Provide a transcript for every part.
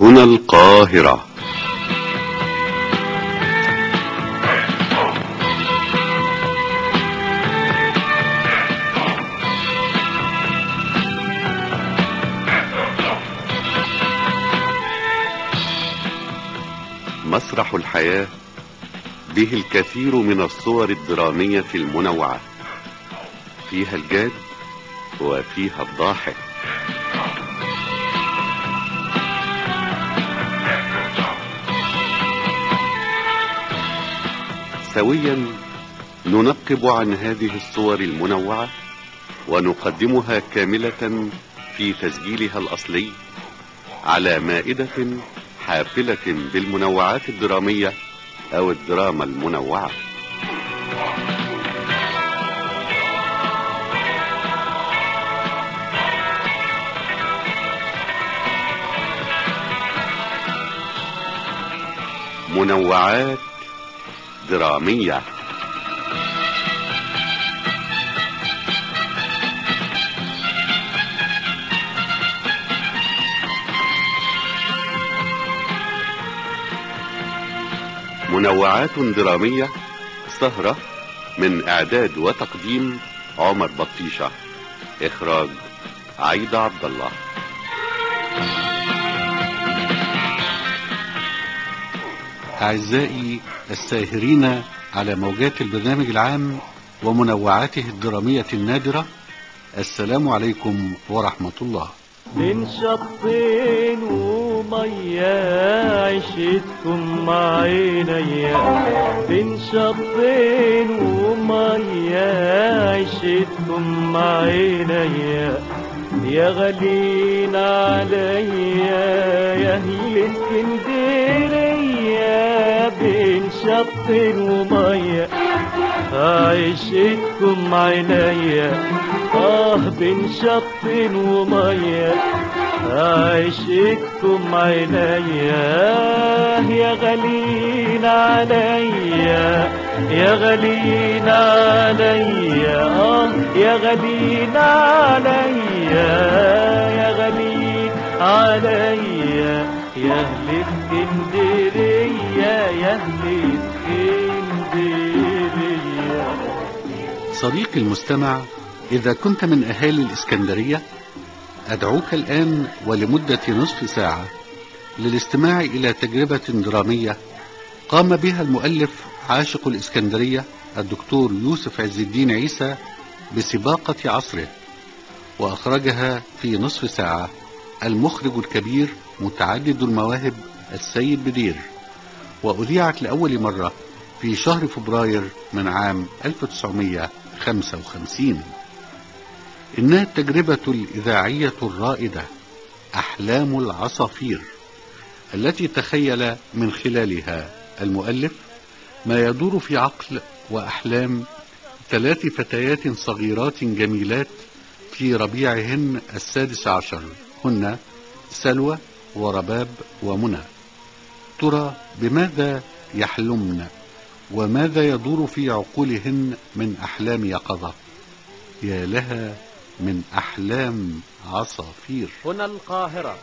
هنا القاهرة. مسرح الحياة به الكثير من الصور الدرامية المنوعة، فيها الجاد وفيها الضاحك. سويا ننقب عن هذه الصور المنوعة ونقدمها كاملة في تسجيلها الأصلي على مائدة حافلة بالمنوعات الدرامية أو الدراما المنوعة. منوعات درامية. منوعات درامية، سهرة من إعداد وتقديم عمر بطيشة، إخراج عايدة عبد الله. أعزائي الساهرين على موجات البرنامج العام ومنوعاته الدرامية النادرة، السلام عليكم ورحمة الله. من شطين ومية عشتكم مع عينيا، من شطين ومية عشتكم مع عينيا، يا غالين عليا يا اهل اسكندرية. بين شطين ومية عشتكم عينيا، بين شط ومية عشتكم عينيا، يا غالين عليا يا غالين عليا، يا غالين عليا يا غالين عليا، يا اهل اسكندرية يا اهل اسكندرية. صديقي المستمع، إذا كنت من أهالي الإسكندرية أدعوك الآن ولمدة نصف ساعة للاستماع إلى تجربة درامية قام بها المؤلف عاشق الإسكندرية الدكتور يوسف عز الدين عيسى بسباقة عصره، وأخرجها في نصف ساعة المخرج الكبير متعدد المواهب السيد بدير، وأذيعت لأول مرة في شهر فبراير من عام 1955. إنها التجربة الإذاعية الرائدة أحلام العصافير، التي تخيل من خلالها المؤلف ما يدور في عقل وأحلام 3 فتيات صغيرات جميلات في ربيعهن 16، هن سلوى ورباب ومنى. ترى بماذا يحلمن وماذا يدور في عقولهن من أحلام يقظة؟ يا لها من أحلام عصافير. هنا القاهرة.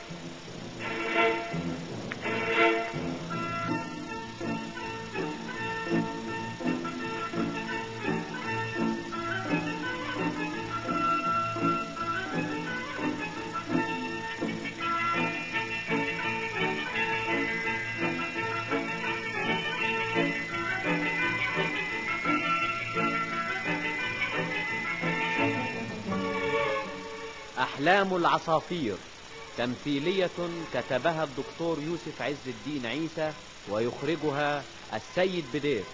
أحلام العصافير تمثيلية كتبها الدكتور يوسف عز الدين عيسى ويخرجها السيد بدير.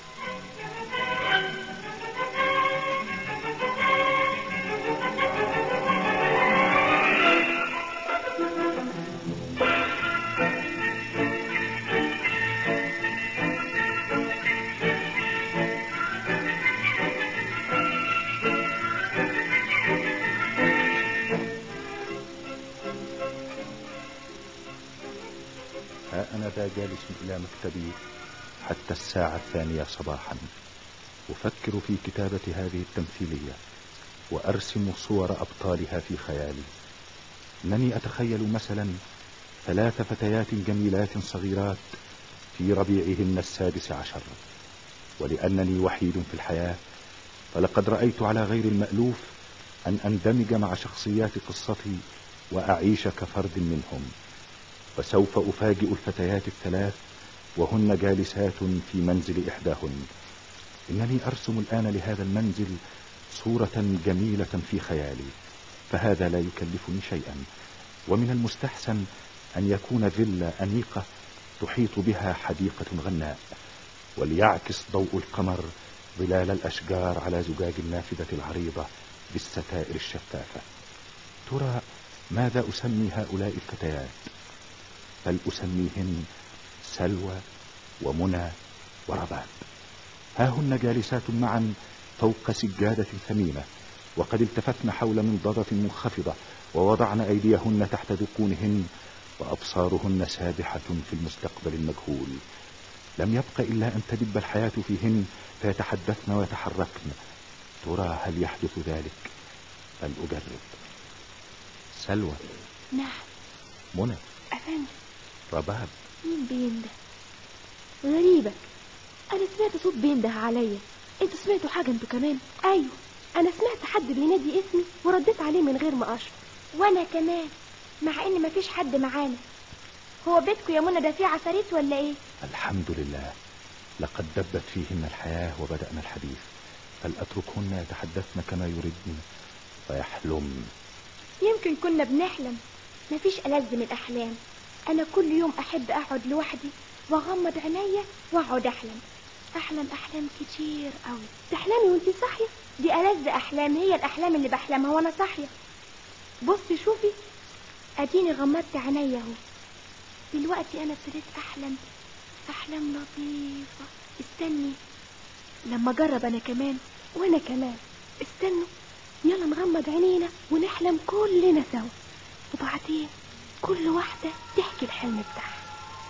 أنا ذا جالس إلى مكتبي حتى الساعة 2 صباحا، أفكر في كتابة هذه التمثيلية وأرسم صور أبطالها في خيالي. إنني أتخيل مثلا 3 فتيات جميلات صغيرات في ربيعهن 16، ولأنني وحيد في الحياة فلقد رأيت على غير المألوف أن أندمج مع شخصيات قصتي وأعيش كفرد منهم. وسوف أفاجئ الفتيات ال3 وهن جالسات في منزل إحداهن. إنني أرسم الآن لهذا المنزل صورة جميلة في خيالي، فهذا لا يكلفني شيئا، ومن المستحسن أن يكون فيلا أنيقة تحيط بها حديقة غناء، وليعكس ضوء القمر ظلال الأشجار على زجاج النافذة العريضة بالستائر الشفافة. ترى ماذا أسمي هؤلاء الفتيات؟ بل أسميهن سلوى ومنى ورباب. ها هن جالسات معا فوق سجادة ثمينة، وقد التفتن حول منضدة منخفضة، ووضعن أيديهن تحت ذقونهن، وأبصارهن سابحة في المستقبل المجهول. لم يبق إلا أن تدب الحياة فيهن فيتحدثن ويتحركن. ترى هل يحدث ذلك؟ بل أجرب. سلوى. نعم. منى. أفندم. رباب. مين بينده؟ غريبة، أنا سمعت صوت بينده عليا. انتوا سمعتوا حاجة انتوا كمان؟ أيوه، أنا سمعت حد بينادي اسمي ورديت عليه من غير ما أشعر. وأنا كمان، مع إن مفيش حد معانا. هو بيتكم يا منى ده فيه عفاريت ولا إيه؟ الحمد لله، لقد دبت فيهن الحياة وبدأنا الحديث، فلأتركهن يتحدثن كما يردن ويحلمن. يمكن كنا بنحلم. مفيش ألذ من الأحلام. أنا كل يوم أحب أقعد لوحدي وأغمض عينيا وأقعد أحلم أحلام كتير قوي. تحلمي وانتي صاحية؟ دي ألذ أحلام، هي الأحلام اللي بحلمها وأنا صاحية. بصي شوفي، أديني غمضت عينيا اهو. دلوقتي أنا ابتديت أحلام لطيفة. استني لما أجرب أنا كمان. وأنا كمان. استنوا، يلا نغمض عينينا ونحلم كلنا سوا، وبعدين كل واحدة تحكي الحلم بتاعها.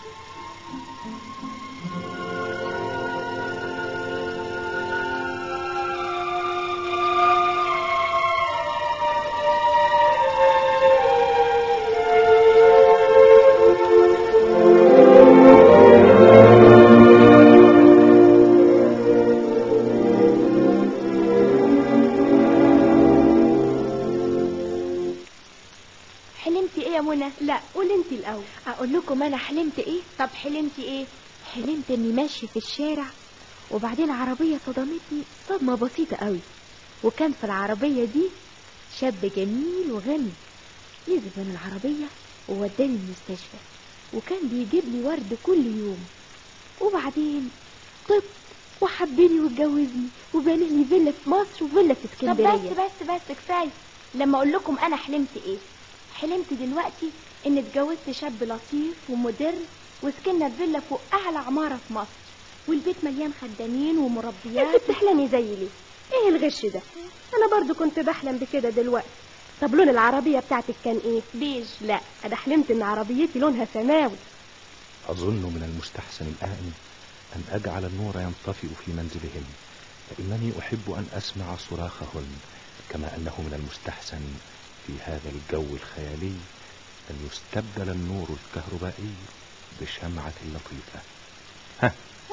حلمتي ايه يا منى؟ لا، قولي انتي الأول. اقول لكم انا حلمت ايه؟ طب حلمتي ايه؟ حلمت اني ماشي في الشارع، وبعدين عربية صدمتني صدمة بسيطة قوي، وكان في العربية دي شاب جميل وغني. نزل من العربية ووداني المستشفى، وكان بيجيب لي ورد كل يوم. وبعدين طب وحبني واتجوزني وبنى لي فيلا في مصر وفيلا في اسكندرية. طب بس كفاية. لما اقول لكم انا حلمت ايه؟ حلمت دلوقتي ان اتجوزت شاب لطيف ومدر، وسكننا في فيلا فوق اعلى عمارة في مصر، والبيت مليان خدامين ومربيات. انت بتحلمي زي ليه؟ ايه الغش ده؟ انا برضو كنت بحلم بكده دلوقتي. طب لون العربية بتاعتك كان ايه؟ بيج. لا، انا حلمت ان عربيتي لونها سماوي. أظن من المستحسن الآن أن أجعل النور ينطفئ في منزلهن، فإنني أحب أن أسمع صراخهن، كما أنه من المستحسن في هذا الجو الخيالي أن يستبدل النور الكهربائي بشمعة لطيفة. ها.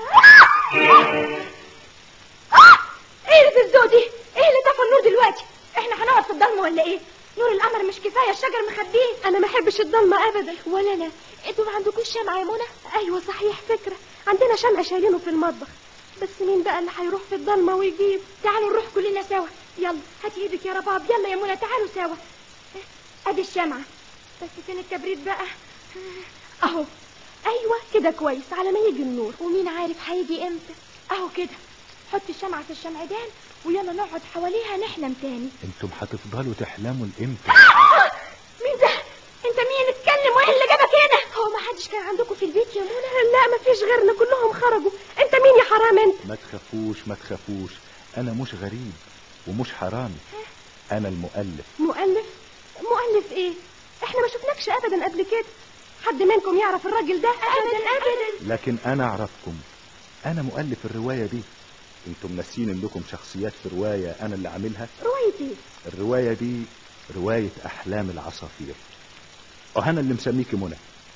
ايه في الزود دي؟ ايه اللي طفى النور دلوقتي؟ احنا هنقعد في الضلمه ولا ايه؟ نور القمر مش كفايه، الشجر مخبيه. انا ما احبش الضلمه ابدا. ولا انا. انتوا ما عندكوش شمعة يا منى؟ ايوه صحيح، فكره، عندنا شمع شايلينه في المطبخ، بس مين بقى اللي هيروح في الضلمه ويجيب؟ تعالوا نروح كلنا سوا. يلا هاتي ايدك يا رباب. يلا يا منى تعالوا سوا. ادي الشمعة، بس فين الكبريت بقى؟ اهو. ايوه كده كويس على ما يجي النور. ومين عارف هيجي امتى؟ اهو كده. حط الشمعة في الشمعدان ويلا نقعد حواليها نحلم تاني. انتم هتفضلوا تحلموا لامتى؟ مين ده؟ انت مين؟ اتكلم، وايه اللي جابك هنا؟ هو ما حدش كان عندكم في البيت يا منى؟ لا، ما فيش غيرنا، كلهم خرجوا. انت مين يا حرام انت؟ ما تخافوش، انا مش غريب ومش حرامي، انا المؤلف. مؤلف ايه؟ احنا ما شفناكش ابدا قبل كده. حد منكم يعرف الراجل ده؟ ابدا. لكن انا اعرفكم، انا مؤلف الرواية دي. انتم ناسين انكم شخصيات في رواية انا اللي عاملها. رواية ايه؟ الرواية دي رواية احلام العصافير، وانا اللي مسميكي منى.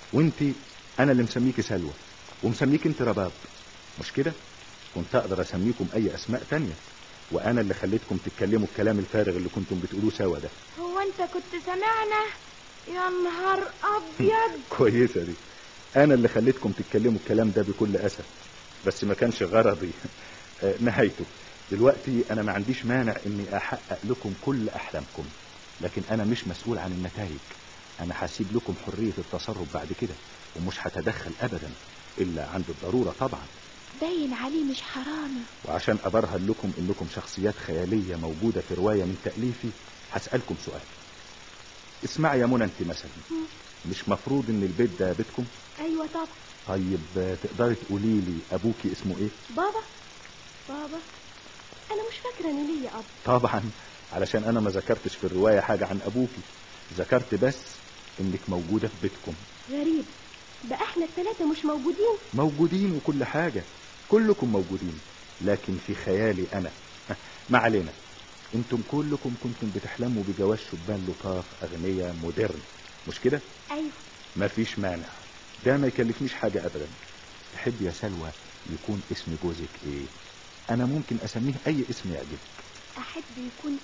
وانت انا اللي مسميكي سلوى ومسميك انت رباب، مش كده؟ كنت اقدر اسميكم اي اسماء تانية، وانا اللي خليتكم تتكلموا الكلام الفارغ اللي كنتم بتقولوه سوا ده. هو انت كنت سامعنا؟ يا نهار ابيض. كويسة دي. انا اللي خليتكم تتكلموا الكلام ده بكل اسف، بس ما كانش غرضي. نهايته دلوقتي انا ما عنديش مانع اني احقق لكم كل احلامكم، لكن انا مش مسؤول عن النتائج. انا هسيب لكم حرية التصرف بعد كده، ومش هتدخل ابدا الا عند الضرورة طبعا. باين عليه مش حرامي. وعشان ابرهن لكم انكم شخصيات خيالية موجودة في رواية من تأليفي، هسألكم سؤال. اسمعي يا منى، انت مثلا مش مفروض ان البيت ده بيتكم؟ ايوه طبعا. طيب تقدري تقولي لي ابوكي اسمه ايه؟ بابا انا مش فاكره ان ليا اب. طبعا علشان انا ما ذكرتش في الرواية حاجة عن ابوكي، ذكرت بس انك موجودة في بيتكم. غريب، بقى احنا الثلاثه مش موجودين؟ موجودين وكل حاجة، كلكم موجودين، لكن في خيالي انا. ما علينا. انتم كلكم كنتم بتحلموا بجواز شبان لطاف اغنياء مودرن، مش كده؟ ايوه. مفيش مانع، ده ما يكلفنيش حاجة ابدا. تحب يا سلوى يكون اسم جوزك ايه؟ انا ممكن اسميه اي اسم يعجبك. احب يكون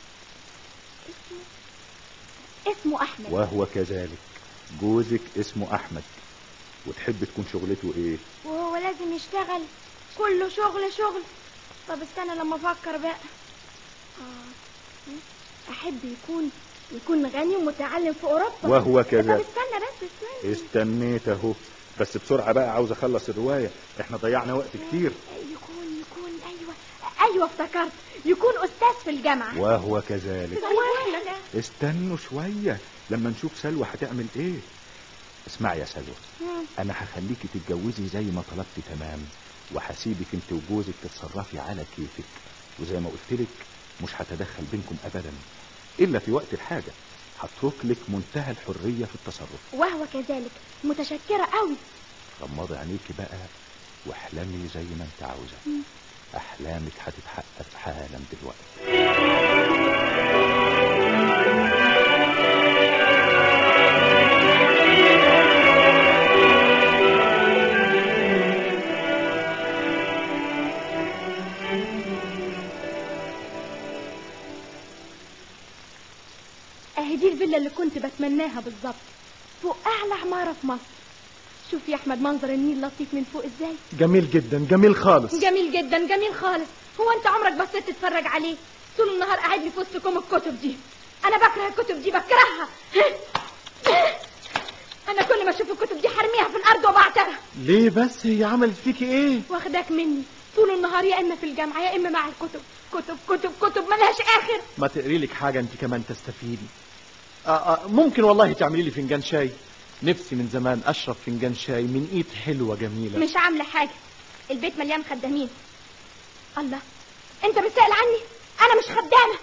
اسمه احمد. وهو كذلك، جوزك اسمه احمد. وتحب تكون شغلته ايه؟ وهو لازم يشتغل؟ كله شغل. طب استنى لما افكر بقى. احب يكون غني ومتعلم في اوروبا. وهو كذلك. طب استنى بس. استنيت اهو، بس بسرعة بقى، عاوز اخلص الرواية، احنا ضيعنا وقت كتير. يكون ايوه افتكرت، يكون استاذ في الجامعة. وهو كذلك. واحنا استنوا شوية لما نشوف سلوى هتعمل ايه. اسمعي يا سلوى، انا هخليكي تتجوزي زي ما طلبتي تمام، وهسيبك انت وجوزك تتصرفي على كيفك، وزي ما قلتلك مش هتدخل بينكم ابدا الا في وقت الحاجة. هترك لك منتهى الحرية في التصرف. وهو كذلك. متشكرة قوي. غمضي عينيكي بقى واحلمي زي ما انت عاوزة. احلامك هتتحقق حالا دلوقتي. اهي دي الفيلا اللي كنت بتمناها بالظبط، فوق اعلى عمارة في مصر. شوف يا احمد منظر النيل لطيف من فوق ازاي. جميل جدا، جميل خالص. جميل جدا، جميل خالص. هو انت عمرك بصيت تتفرج عليه؟ طول النهار قاعد لي في وسطكم الكتب دي. انا بكره الكتب دي، بكرهها. انا كل ما اشوف الكتب دي حرميها في الارض وبعتها. ليه بس؟ هي عملت فيكي ايه؟ واخداك مني طول النهار، يا اما في الجامعه يا اما مع الكتب. كتب ملهاش اخر. ما تقري لك حاجه انت كمان تستفيدي. ممكن والله تعملي لي فنجان شاي. نفسي من زمان اشرب فنجان شاي من ايد حلوه جميله. مش عامله حاجه، البيت مليان خدامين. الله، انت بتسأل عني؟ انا مش خدامه،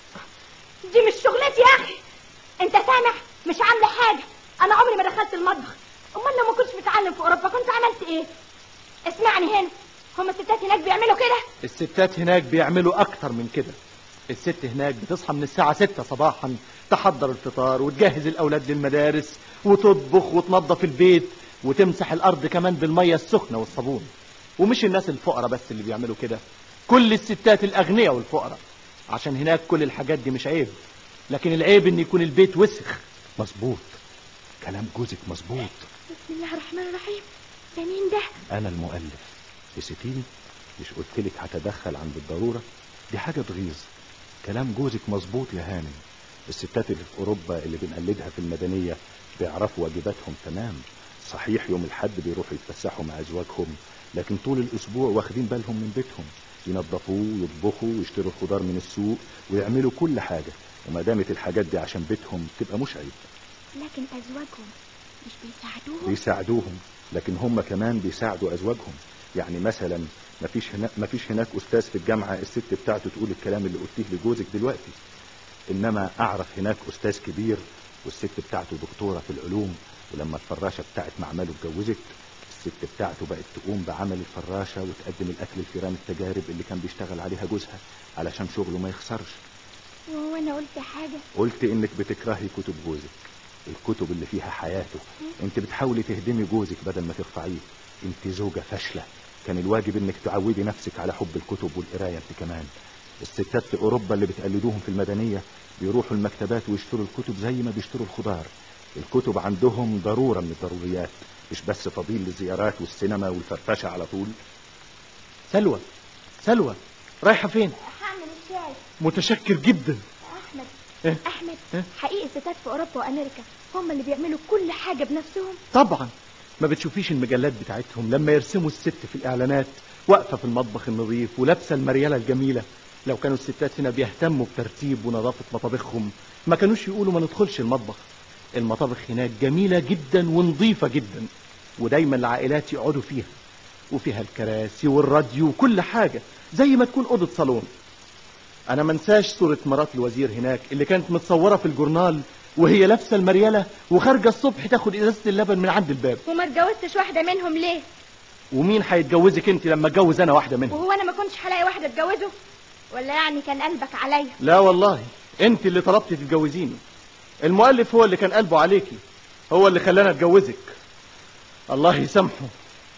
دي مش شغلتي يا اخي. انت سامع؟ مش عامله حاجه. انا عمري ما دخلت المطبخ. امال لو ما كنتش بتعلم في اوروبا كنت عملت ايه؟ اسمعني هنا، هما الستات هناك بيعملوا كده؟ الستات هناك بيعملوا اكتر من كده. الست هناك بتصحى من الساعة 6 صباحا، تحضر الفطار وتجهز الاولاد للمدارس وتطبخ وتنظف البيت وتمسح الارض كمان بالمية السخنة والصابون. ومش الناس الفقراء بس اللي بيعملوا كده، كل الستات الاغنياء والفقراء. عشان هناك كل الحاجات دي مش عيب، لكن العيب ان يكون البيت وسخ. مظبوط، كلام جوزك مظبوط. بسم الله الرحمن الرحيم. ده مين ده؟ انا المؤلف. نسيتيني؟ مش قلتلك هتدخل عند الضرورة؟ دي حاجة تغيظ. كلام جوزك مظبوط يا هانم. الستات اللي في اوروبا اللي بنقلدها في المدنية بيعرفوا واجباتهم تمام. صحيح يوم الحد بيروحوا يتفسحوا مع ازواجهم، لكن طول الاسبوع واخدين بالهم من بيتهم، ينظفوه ويطبخوا ويشتروا الخضار من السوق ويعملوا كل حاجة. وما دامت الحاجات دي عشان بيتهم تبقى مش عيب. لكن ازواجهم مش بيساعدوهم؟ بيساعدوهم، لكن هم كمان بيساعدوا ازواجهم. يعني مثلا مفيش هناك استاذ في الجامعة الست بتاعته تقول الكلام اللي قلتيه لجوزك دلوقتي، انما اعرف هناك استاذ كبير والست بتاعته دكتورة في العلوم، ولما الفراشة بتاعت معمله اتجوزت الست بتاعته بقت تقوم بعمل الفراشة وتقدم الاكل لفيران التجارب اللي كان بيشتغل عليها جوزها علشان شغله ما يخسرش. وانا قلت حاجة؟ قلت انك بتكرهي كتب جوزك. الكتب اللي فيها حياته. انت بتحاولي تهدمي جوزك بدل ما تقطعيه. انت زوجة فاشلة، كان الواجب انك تعودي نفسك على حب الكتب والقراية انت كمان. الستات في اوروبا اللي بتقلدوهم في المدنية بيروحوا المكتبات ويشتروا الكتب زي ما بيشتروا الخضار. الكتب عندهم ضرورة من الضروريات، مش بس فضيل للزيارات والسينما والفرفشة على طول. سلوى رايحة فين؟ هعمل الشاي. متشكر جدا. احمد حقيقي الستات في اوروبا وامريكا هم اللي بيعملوا كل حاجة بنفسهم؟ طبعا. ما بتشوفيش المجلات بتاعتهم لما يرسموا الست في الاعلانات واقفة في المطبخ النظيف ولابسة المريالة الجميلة؟ لو كانوا الستات هنا بيهتموا بترتيب ونظافة مطابخهم ما كانوش يقولوا ما ندخلش المطبخ. المطابخ هناك جميلة جدا ونظيفة جدا، ودايما العائلات يقعدوا وفيها الكراسي والراديو وكل حاجة زي ما تكون أوضة صالون. أنا منساش صورة مرات الوزير هناك اللي كانت متصورة في الجورنال وهي لابسة المريالة وخارجة الصبح تاخد إزازة اللبن من عند الباب. وما اتجوزتش واحدة منهم ليه؟ ومين هيتجوزك انت لما اتجوز انا واحدة منهم؟ وهو انا ما كنتش هلاقي واحدة اتجوزه؟ ولا يعني كان قلبك عليا؟ لا والله انت اللي طلبتي تتجوزيني. المؤلف هو اللي كان قلبه عليكي، هو اللي خلانا اتجوزك. الله يسامحه.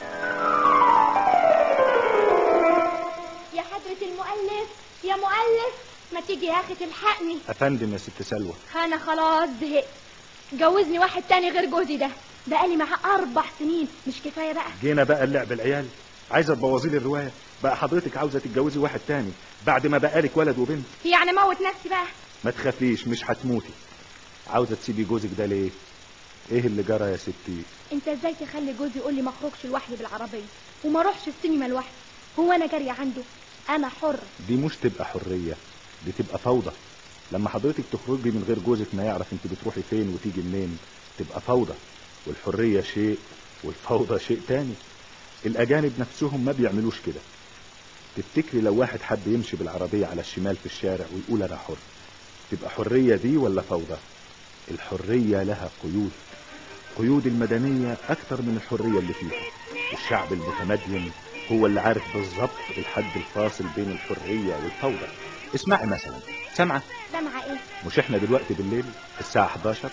يا حضرة المؤلف، يا مؤلف ما تيجي يا اخي تلحقني. افندم يا ست سلوى. انا خلاص زهقت، جوزني واحد تاني غير جوزي ده. بقالي معاه 4 سنين، مش كفاية بقى؟ جينا بقى اللعب العيال، عايزة تبوظي لي الرواية. بقى حضرتك عاوزة تتجوزي واحد تاني بعد ما بقالك ولد وبنت؟ يعني موت نفسي بقى؟ ما تخافيش مش هتموتي. عاوزة تسيبي جوزك ده ليه؟ ايه اللي جرى يا ستي؟ انت ازاي تخلي جوزي يقول لي ما اخرجش لوحدي بالعربية وما اروحش السينما لوحدي؟ هو انا جارية عنده؟ انا حر. دي مش تبقى حرية، دي تبقى فوضى. لما حضرتك تخرجي من غير جوزك ما يعرف انت بتروحي فين وتيجي منين تبقى فوضى. والحرية شيء والفوضى شيء تاني. الاجانب نفسهم ما بيعملوش كده. تفتكري لو واحد حب يمشي بالعربية على الشمال في الشارع ويقول انا حر، تبقى حرية دي ولا فوضى؟ الحرية لها قيود. قيود المدنية اكتر من الحرية اللي فيها. الشعب المتمدن هو اللي عارف بالظبط الحد الفاصل بين الحرية والفوضى. اسمعي مثلا، سامعة ايه؟ مش احنا دلوقتي بالليل الساعة 11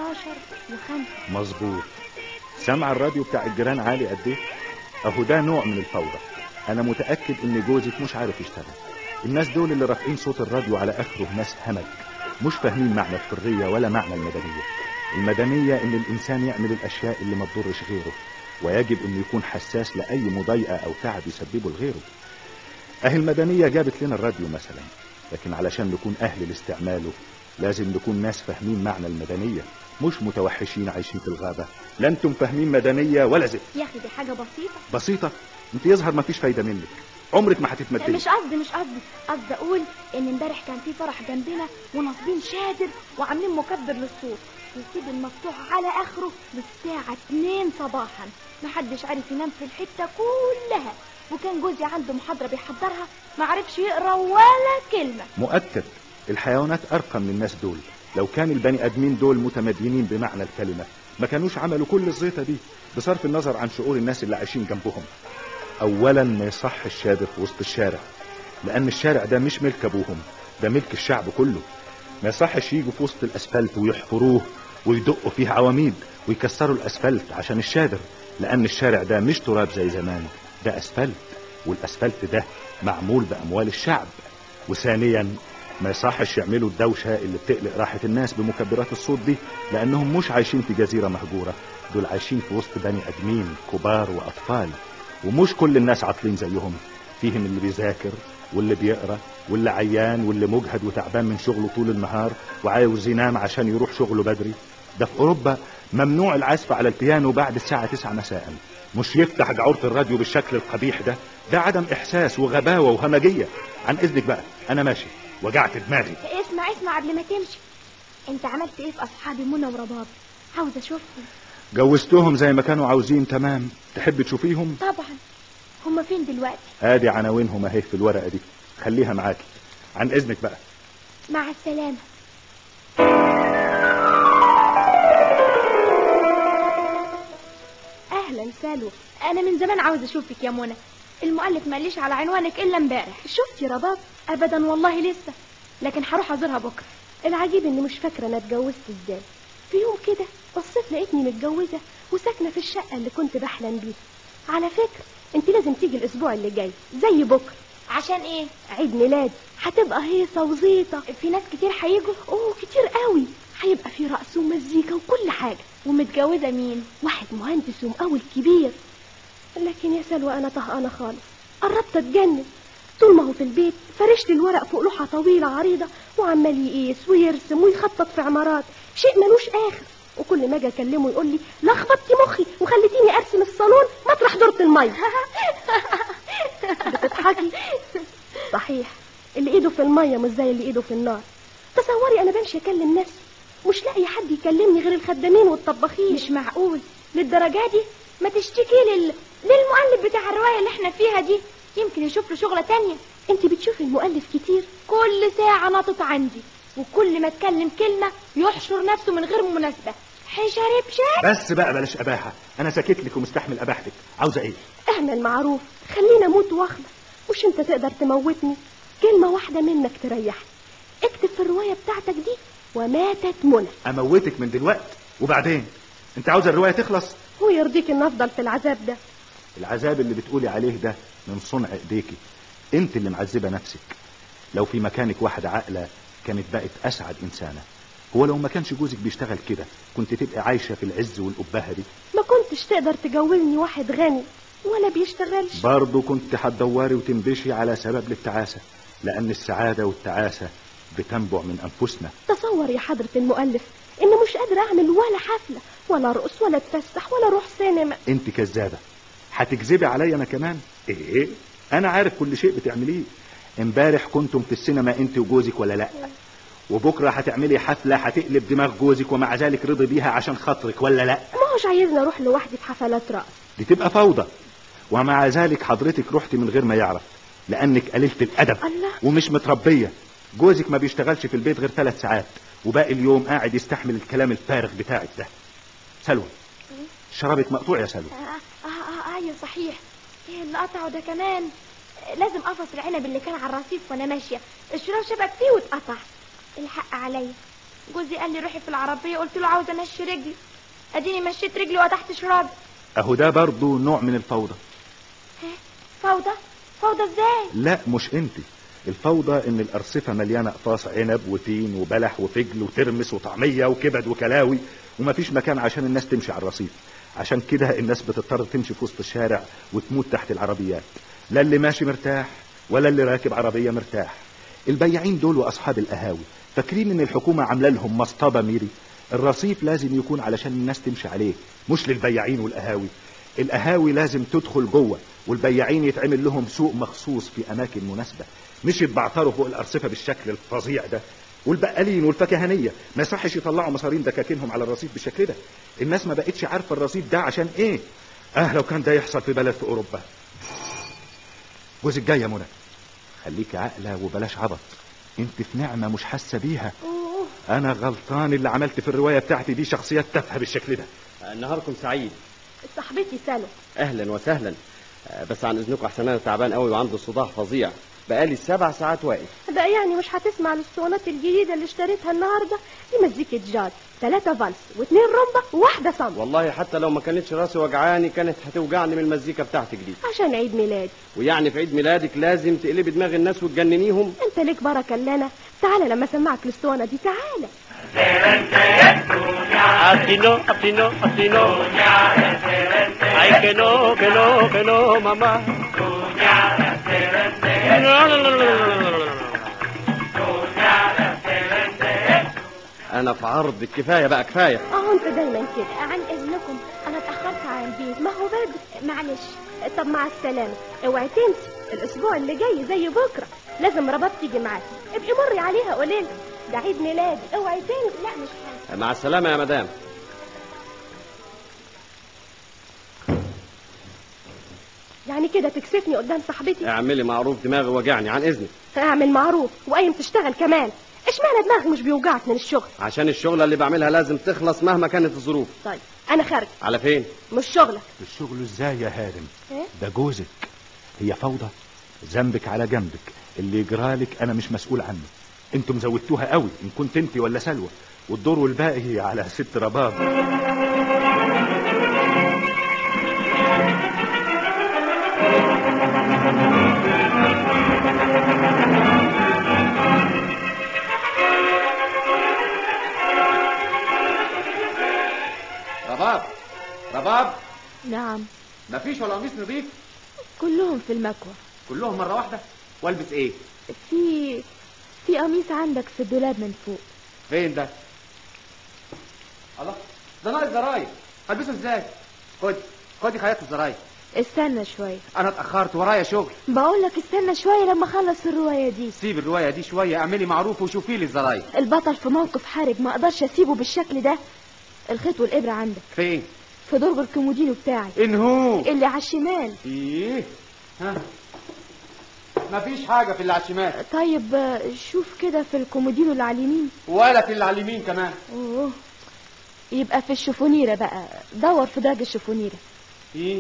و5 مظبوط؟ سامعة الراديو بتاع الجيران عالي قد ايه؟ اهو ده نوع من الفوضى. انا متأكد ان جوزك مش عارف يشتغل. الناس دول اللي رافعين صوت الراديو على اخره ناس همج، مش فاهمين معنى الحرية ولا معنى المدنية. المدنية ان الانسان يعمل الاشياء اللي ما تضرش غيره، ويجب انه يكون حساس لاي مضايقة او تعب يسببه لغيره. اهل المدنية جابت لنا الراديو مثلا، لكن علشان نكون اهل لاستعماله لازم نكون ناس فاهمين معنى المدنية، مش متوحشين عايشين في الغابة. لا انتم فاهمين مدنية ولا زفت. يا اخي دي حاجة بسيطة. بسيطة؟ انت يظهر ما فيش فايدة منك، عمرك ما هتتمدني. مش قصدي قصدي اقول ان امبارح كان في فرح جنبنا وناصبين شادر وعاملين مكبر للصوت والسيد المفتوح على اخره للساعة 2 صباحا. محدش عارف ينام في الحتة كلها، وكان جوزي عنده محاضرة بيحضرها ما عرفش يقرأ ولا كلمة. مؤكد الحيوانات ارقى من الناس دول. لو كان البني ادمين دول متمدينين بمعنى الكلمة ما كانوش عملوا كل الزيطة دي، بصرف النظر عن شعور الناس اللي عايشين جنبهم. اولا ما يصح الشادر في وسط الشارع، لان الشارع ده مش ملك ابوهم، ده ملك الشعب كله. ما يصحش يجوا في وسط الاسفلت ويحفروه ويدقوا فيه عواميد ويكسروا الاسفلت عشان الشادر، لان الشارع ده مش تراب زي زمان، ده اسفلت، والاسفلت ده معمول باموال الشعب. وثانيا ما يصحش يعملوا الدوشة اللي بتقلق راحة الناس بمكبرات الصوت دي، لانهم مش عايشين في جزيرة مهجورة، دول عايشين في وسط بني ادمين كبار واطفال، ومش كل الناس عاطلين زيهم. فيهم اللي بيذاكر واللي بيقرأ واللي عيان واللي مجهد وتعبان من شغله طول النهار وعاوز ينام عشان يروح شغله بدري. ده في اوروبا ممنوع العزف على البيانو بعد الساعة 9 مساء، مش يفتح جعورة الراديو بالشكل القبيح ده، ده عدم احساس وغباوة وهمجية. عن اذنك بقى انا ماشي، وجعت دماغي. اسمع قبل ما تمشي، انت عملت ايه في اصحابي منى ورباب؟ عاوز اشوفهم. جوزتهم زي ما كانوا عاوزين تمام. تحب تشوفيهم؟ طبعا. هم فين دلوقتي؟ ادي عناوينهم اهي في الورقة دي، خليها معاكي. عن اذنك بقى. مع السلامة. اهلا سالو، انا من زمان عاوز اشوفك يا منى. المؤلف ماليش على عنوانك الا امبارح. شفتي رباب؟ ابدا والله لسه، لكن هروح ازورها بكره. العجيب اني مش فاكره انا اتجوزت ازاي. في يوم كده بصيت لقيتني متجوزة وساكنة في الشقة اللي كنت بحلم بيها. على فكرة انت لازم تيجي الاسبوع اللي جاي زي بكرة. عشان ايه؟ عيد ميلاد، هتبقى هيصة وزيطة. في ناس كتير هيجوا؟ اوه كتير قوي، هيبقى في رقص ومزيكا وكل حاجة. ومتجوزة مين؟ واحد مهندس ومقاول كبير. لكن يا سلوى انا طهقانة خالص، قربت اتجنن. طول ما هو في البيت فرشت الورق فوق لوحة طويلة عريضة وعمال يقيس ويرسم ويخطط في عمارات، شيء ملوش اخر. وكل ما اجي اكلمه يقول لي لخبطتي مخي وخليتيني ارسم الصالون مطرح دورة المية. بتضحكي؟ صحيح، اللي ايده في المية مش زي اللي ايده في النار. تصوري انا بمشي اكلم نفسي مش لاقي حد يكلمني غير الخدامين والطباخين. مش معقول للدرجة دي؟ ما تشتكي للمؤلف بتاع الرواية اللي احنا فيها دي، يمكن يشوف له شغلة تانية. انت بتشوفي المؤلف كتير؟ كل ساعة ناطط عندي، وكل ما اتكلم كلمة يحشر نفسه من غير مناسبة. حشرب شاب. بس بقى بلاش اباحة، انا ساكت لك ومستحمل اباحتك. عاوزة ايه؟ اعمل معروف، خلينا اموت واخلص. مش انت تقدر تموتني؟ كلمة واحدة منك تريحني. اكتب في الرواية بتاعتك دي وماتت منى. اموتك من دلوقت وبعدين؟ انت عاوزة الرواية تخلص؟ هو يرضيك ان افضل في العذاب ده؟ العذاب اللي بتقولي عليه ده من صنع ايديكي، انت اللي معذبة نفسك. لو في مكانك واحدة عاقلة كانت بقت اسعد انسانة. هو لو ما كانش جوزك بيشتغل كده كنت تبقى عايشة في العز والأبهة دي؟ ما كنتش تقدر تجوزني واحد غني ولا بيشتغلش. برضو كنت هتدوري وتنبشي على سبب التعاسة، لأن السعادة والتعاسة بتنبع من أنفسنا. تصور يا حضرة المؤلف إن مش قادرة أعمل ولا حفلة ولا رقص ولا اتفسح ولا أروح سينما. أنت كذابة، هتكذبي عليا أنا كمان؟ إيه؟ أنا عارف كل شيء بتعمليه. امبارح كنتم في السينما أنت وجوزك ولا لأ؟ وبكرة هتعملي حفلة هتقلب دماغ جوزك ومع ذلك رضي بيها عشان خاطرك ولا لأ؟ ما هوش عايزني أروح لوحدي في حفلات رقص، دي تبقى فوضى. ومع ذلك حضرتك رحتي من غير ما يعرف، لأنك قليلة الأدب. الله. ومش متربية. جوزك ما بيشتغلش في البيت غير 3 ساعات وباقي اليوم قاعد يستحمل الكلام الفارغ بتاعك ده. سلوى، شرابك مقطوع يا سلوى. ايوه صحيح. ايه اللي قطعه ده كمان؟ لازم قفص العنب اللي كان على الرصيف وانا ماشيه الشراب شبك فيه واتقطع. الحق عليا، جوزي قال لي روحي في العربيه، قلت له عاوزه امشي رجلي، اديني مشيت رجلي وتحت شرابي. اهو ده برضو نوع من الفوضى. فوضى؟ فوضى ازاي؟ لا مش انت. الفوضى ان الارصفه مليانه اقفاص عنب وتين وبلح وفجل وترمس وطعميه وكبد وكلاوي، ومفيش مكان عشان الناس تمشي على الرصيف. عشان كده الناس بتضطر تمشي في وسط الشارع وتموت تحت العربيات. لا اللي ماشي مرتاح ولا اللي راكب عربيه مرتاح. البياعين دول واصحاب القهاوي فاكرين ان الحكومه عامله لهم مصطبه ميري. الرصيف لازم يكون علشان الناس تمشي عليه، مش للبياعين والقهاوي. القهاوي لازم تدخل جوه، والبياعين يتعمل لهم سوق مخصوص في اماكن مناسبه، مش يتبعتروا فوق الارصفه بالشكل الفظيع ده. والبقالين والفكهانيه ما يصحش يطلعوا مصارين دكاكينهم على الرصيف بالشكل ده. الناس ما بقتش عارفه الرصيف ده عشان ايه. لو كان ده يحصل في بلد في اوروبا. جوزك جاي يا منى، خليك عاقله وبلاش عبط. انت في نعمه مش حاسه بيها. انا غلطان اللي عملت في الروايه بتاعتي دي شخصيات تافهه بالشكل ده. نهاركم سعيد. صاحبتي سلوى. اهلا وسهلا. بس عن اذنكم احسن انا تعبان قوي وعنده صداع فظيع، بقالي 7 ساعات واقف. ده يعني مش هتسمع الاسطوانات الجديده اللي اشتريتها النهارده؟ دي مزيكة جاز، 3 فالس و2 رومبا و1 صمت. والله حتى لو ما كانتش راسي وجعاني كانت هتوجعني من المزيكا بتاعتك دي. عشان عيد ميلادي. ويعني في عيد ميلادك لازم تقلبي دماغ الناس وتجننيهم؟ انت ليك بركه لنا. تعالى لما اسمعك الاسطوانه دي. تعالى. Asino, asino, asino. Ay, que no, mamá. انا في عرض كفايه بقى كفايه. انت دايما كده. عن اذنكم انا اتاخرت على البيت. ما هو بدري. معلش. طب مع السلامه. اوعي تنسي الاسبوع اللي جاي زي بكره لازم رباب تيجي معاكي. ابقي مري عليها قولي لها ده عيد ميلادي. اوعي تنسي. لا مش حاجه. مع السلامه يا مدام. يعني كده تكسفني قدام صاحبتي؟ اعملي معروف، دماغي وجعني عن اذنك. اعمل معروف وقايم تشتغل كمان. اشمعنى دماغك مش بيوجعك من الشغل؟ عشان الشغله اللي بعملها لازم تخلص مهما كانت الظروف. طيب انا خارج. على فين؟ مش شغلك. الشغل ازاي يا هارم؟ إيه؟ ده جوزك. هي فوضى؟ ذنبك على جنبك، اللي يجرالك انا مش مسؤول عنه. انتم زودتوها قوي ان كنت انت ولا سلوى. والدور والباقي على ست رباب. رباب. نعم. مفيش ولا قميص نظيف؟ كلهم في المكوى. كلهم مرة واحدة؟ والبس ايه؟ في قميص عندك في الدولاب من فوق. فين ده؟ الله، ده ناقص زراير، هلبسه ازاي؟ خدي خياط الزراير. استنى شوية، انا اتأخرت ورايا شغل. بقولك استنى شوية لما اخلص الرواية دي. سيب الرواية دي شوية، اعملي معروف وشوفي لي الزراير. البطل في موقف حرج، ما اقدرش اسيبه بالشكل ده. الخيط والابرة عندك. فين؟ في درج الكومودينو بتاعي. انهو؟ اللي على الشمال. ايه؟ ها؟ مفيش حاجة في اللي على الشمال. طيب شوف كده في الكومودينو اللي على اليمين. ولا في اللي على اليمين كمان. اوه، يبقى في الشفونيرة بقى، دور في درج الشفونيرة. ايه؟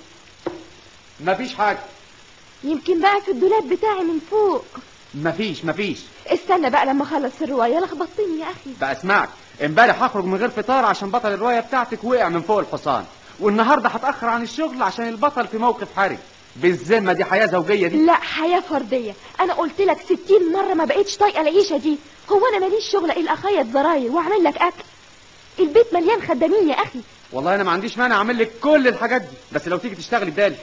مفيش حاجة. يمكن بقى في الدولاب بتاعي من فوق. مفيش. استنى بقى لما اخلص الرواية، لخبطتني يا اخي. بقى اسمعك، امبارح هخرج من غير فطار عشان بطل الرواية بتاعتك وقع من فوق الحصان، والنهارده هتأخر عن الشغل عشان البطل في موقف حرج. بالذمة دي حياة زوجية دي؟ لا، حياة فردية. انا قلت لك 60 مرة ما بقيتش طايقة العيشة دي. هو انا ماليش شغل الا اخيط زراير واعمل لك اكل؟ البيت مليان خدامين يا اخي. والله انا ما عنديش مانع اعمل لك كل الحاجات دي، بس لو تيجي تشتغلي بدالي.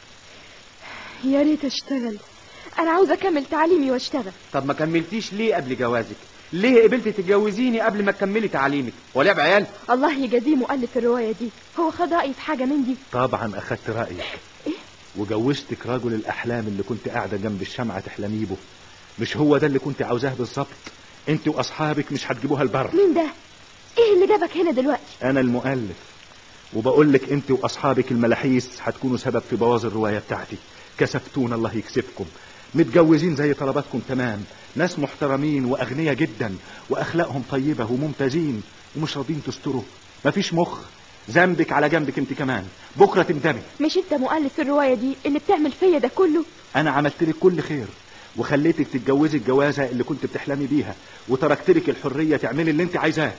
يا ريت اشتغل، انا عاوزة اكمل تعليمي واشتغل. طب ما كملتيش ليه قبل جوازك؟ ليه قبلتي تتجوزيني قبل ما تكملي تعليمك؟ ولعب عيال؟ الله يجازيه مؤلف الرواية دي، هو خد رأيي في حاجة من دي؟ طبعا اخدت رأيك. إيه؟ وجوزتك رجل الاحلام اللي كنت قاعدة جنب الشمعة تحلمي به. مش هو ده اللي كنت عاوزاه بالظبط؟ انت واصحابك مش هتجيبوها البر. مين ده؟ ايه اللي جابك هنا دلوقتي؟ انا المؤلف، وبقول لك انت واصحابك الملاحيس هتكونوا سبب في بوظ الرواية بتاعتي. كسفتونا الله يكسبكم. متجوزين زي طلباتكم تمام، ناس محترمين واغنياء جدا واخلاقهم طيبة وممتازين، ومش راضين تستروا. مفيش مخ. ذنبك على جنبك انت كمان، بكرة تندمي. مش انت مؤلف الرواية دي اللي بتعمل فيا ده كله؟ انا عملت لك كل خير وخليتك تتجوزي الجوازة اللي كنت بتحلمي بيها، وتركت لك الحرية تعملي اللي انت عايزاه.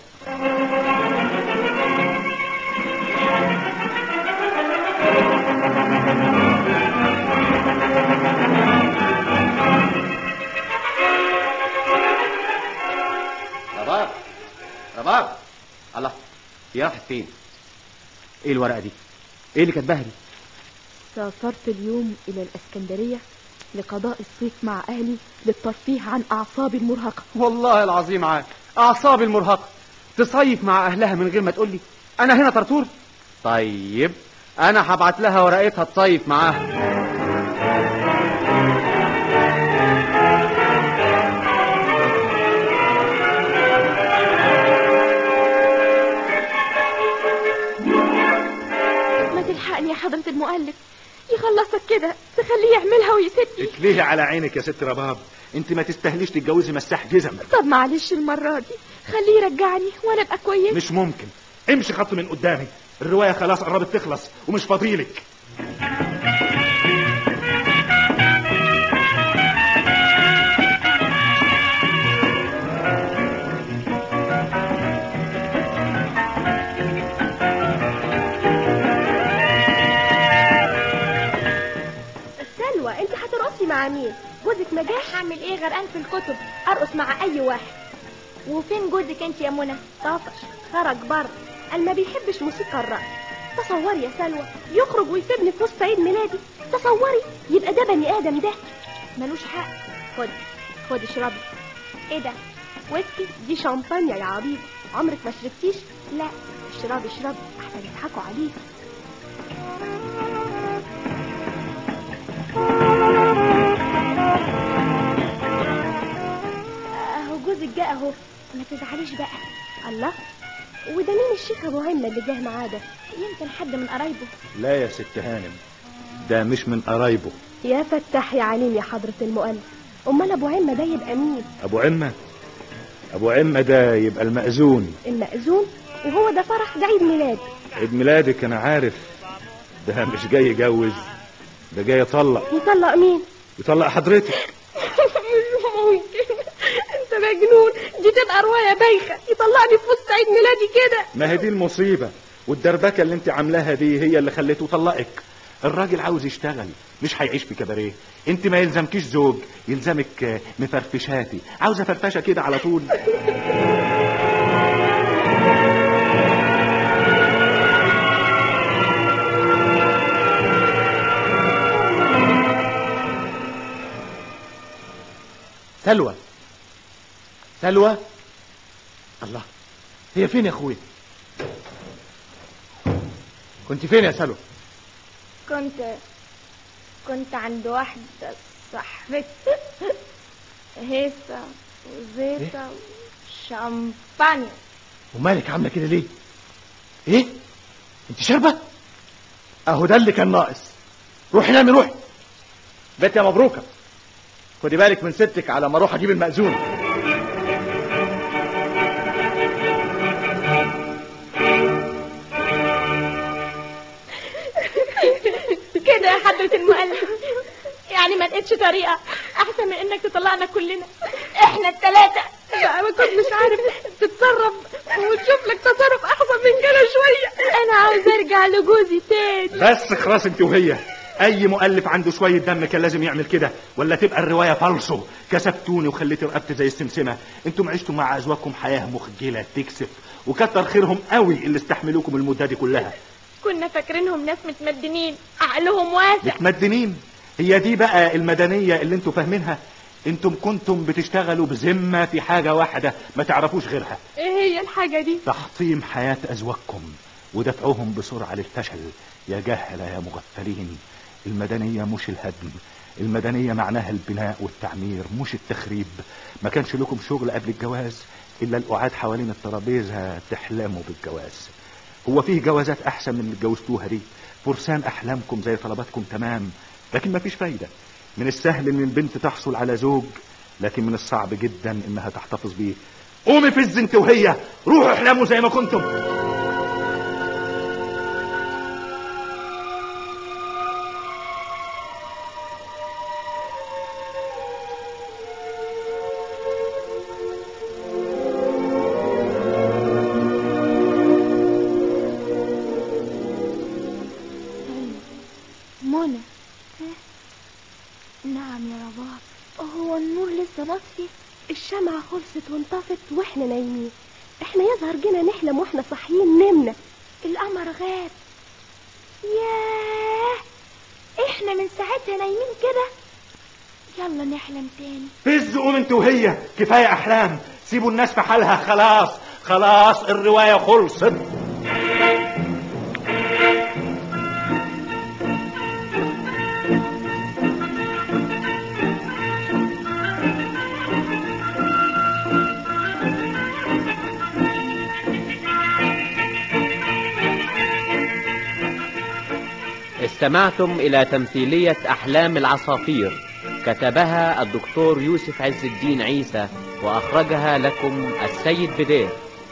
رباب الله، هي راحت فين؟ ايه الورقة دي؟ ايه اللي كاتباها دي؟ سافرت اليوم الى الاسكندرية لقضاء الصيف مع اهلي للترفيه عن اعصابي المرهقة. والله العظيم عاد اعصابي المرهقة. تصيف مع اهلها من غير ما تقولي؟ انا هنا طرطور؟ طيب انا هبعت لها ورقتها تصيف معاها. تلحقني يا حضرة المؤلف، يخلصك كده تخليه يعملها ويسيبني. اتليه على عينك يا ست رباب، انت ما تستاهليش تتجوزي مساح جزم. طب معلش المرة دي خليه يرجعني وانا ابقى كويس. مش ممكن، امشي خط من قدامي، الرواية خلاص قربت تخلص ومش فاضيلك. انت هترقصي مع مين؟ جوزك ما جاش؟ هعمل ايه غرقان في الكتب؟ ارقص مع اي واحد. وفين جوزك انت يا منى؟ طافش، خرج بره، قال ما بيحبش موسيقى الرقص. تصوري يا سلوى يخرج ويسيبني في وسط عيد ميلادي؟ تصوري، يبقى ده بني ادم ده؟ ملوش حق. خد اشربي. ايه ده؟ ويسكي؟ دي شامبانيا يا عبيد، عمرك ما شربتيش؟ لا اشربي احسن يضحكوا عليك. اهو جوزك جه اهو، ما تزعليش بقى. الله، وده مين الشيخ ابو عمة اللي جه معاه ده؟ يمكن حد من قرايبه. لا يا ست هانم، ده مش من قرايبه. يا فتح يا عليم يا حضرة المؤلف، امال ابو عمة ده يبقى مين؟ ابو عمة ده يبقى المأذون. المأذون؟ وهو ده فرح؟ ده عيد ميلاد. عيد ميلادك انا عارف، ده مش جاي يجوز، ده جاي يطلق. يطلق مين؟ يطلق حضرتك. مش ممكن، انت مجنون، دي تبقى رواية بايخة يطلعني في وسط عيد ميلادي كده. ما هي دي المصيبة، والدربكة اللي انت عاملاها دي هي اللي خليته يطلقك. الراجل عاوز يشتغل مش هيعيش في كباريه. انت ما يلزمكيش زوج، يلزمك مفرفشاتي. عاوزة فرفشة كده على طول. سلوى، سلوى، الله، هي فين يا اخويا؟ كنت فين يا سلوى؟ كنت عند واحدة صاحبتي، هيصة وزيطة وشامبانيا. ومالك عاملة كده ليه؟ ايه؟ انت شاربة؟ اهو ده اللي كان ناقص. روحي نامي روحي. بيت يا مبروكة، خدي بالك من ستك على ما اروح اجيب المأذون. كده يا حضرة المؤلف، يعني ما لقيتش طريقة احسن من انك تطلعنا كلنا احنا الثلاثة؟ بقى ما كنت مش عارف تتصرف وتشوف لك تصرف احسن من كده شوية. انا عاوز ارجع لجوزي تاني. بس خلاص انت وهي. اي مؤلف عنده شوية دم كان لازم يعمل كده، ولا تبقى الرواية فالصو. كسبتوني وخليتي رقبتي زي السمسمة. انتم عشتوا مع ازواجكم حياة مخجلة تكسف، وكتر خيرهم قوي اللي استحملوكم المدة دي كلها. كنا فاكرينهم ناس متمدنين عقلهم واسع. متمدنين؟ هي دي بقى المدنية اللي انتم فاهمينها؟ انتم كنتم بتشتغلوا بذمة في حاجة واحدة ما تعرفوش غيرها. ايه هي الحاجة دي؟ تحطيم حياة ازواجكم ودفعهم بسرعة للفشل. يا جهلة يا مغفلين، المدنية مش الهدم. المدنية معناها البناء والتعمير مش التخريب. ما كانش لكم شغل قبل الجواز الا القعاد حوالين الترابيزة تحلموا بالجواز. هو فيه جوازات احسن من اللي اتجوزتوها دي؟ فرسان احلامكم زي طلباتكم تمام، لكن ما فيش فايدة. من السهل ان البنت تحصل على زوج، لكن من الصعب جدا انها تحتفظ بيه. قومي فز انت وهي، روحوا احلموا زي ما كنتم. منى. نعم يا رباب. هو النور لسه مطفي؟ الشمعة خلصت وانطفت واحنا نايمين. احنا يظهر جينا نحلم واحنا صاحيين نمنا. القمر غاب. ياه، احنا من ساعتها نايمين كده. يلا نحلم تاني. فز قوم انت وهي، كفاية احلام. سيبوا الناس في حالها. خلاص خلاص الرواية خلصت. استمعتم إلى تمثيلية أحلام العصافير، كتبها الدكتور يوسف عز الدين عيسى، وأخرجها لكم السيد بدير.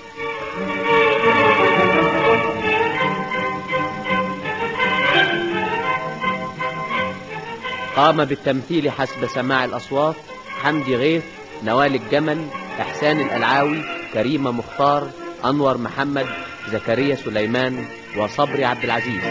قام بالتمثيل حسب سماع الأصوات حمدي غيث، نوال الجمل، إحسان الألعاوي، كريمة مختار، أنور محمد، زكريا سليمان، وصبري عبد العزيز.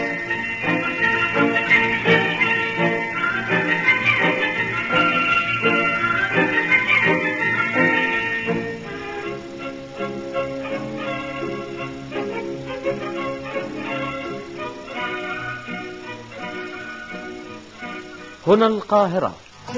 هنا القاهرة.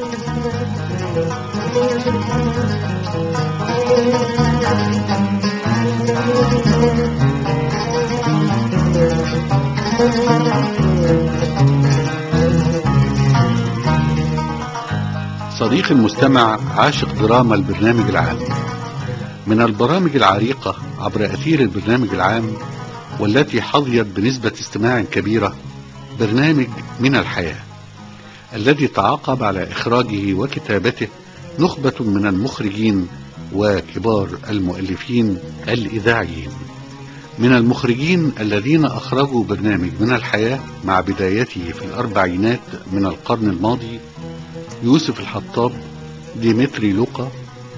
صديقي المستمع عاشق دراما البرنامج العام، من البرامج العريقة عبر أثير البرنامج العام والتي حظيت بنسبة استماع كبيرة، برنامج من الحياة، الذي تعاقب على إخراجه وكتابته نخبة من المخرجين وكبار المؤلفين الإذاعيين. من المخرجين الذين أخرجوا برنامج من الحياة مع بدايته في الأربعينات من القرن الماضي: يوسف الحطاب، ديمتري لوقا،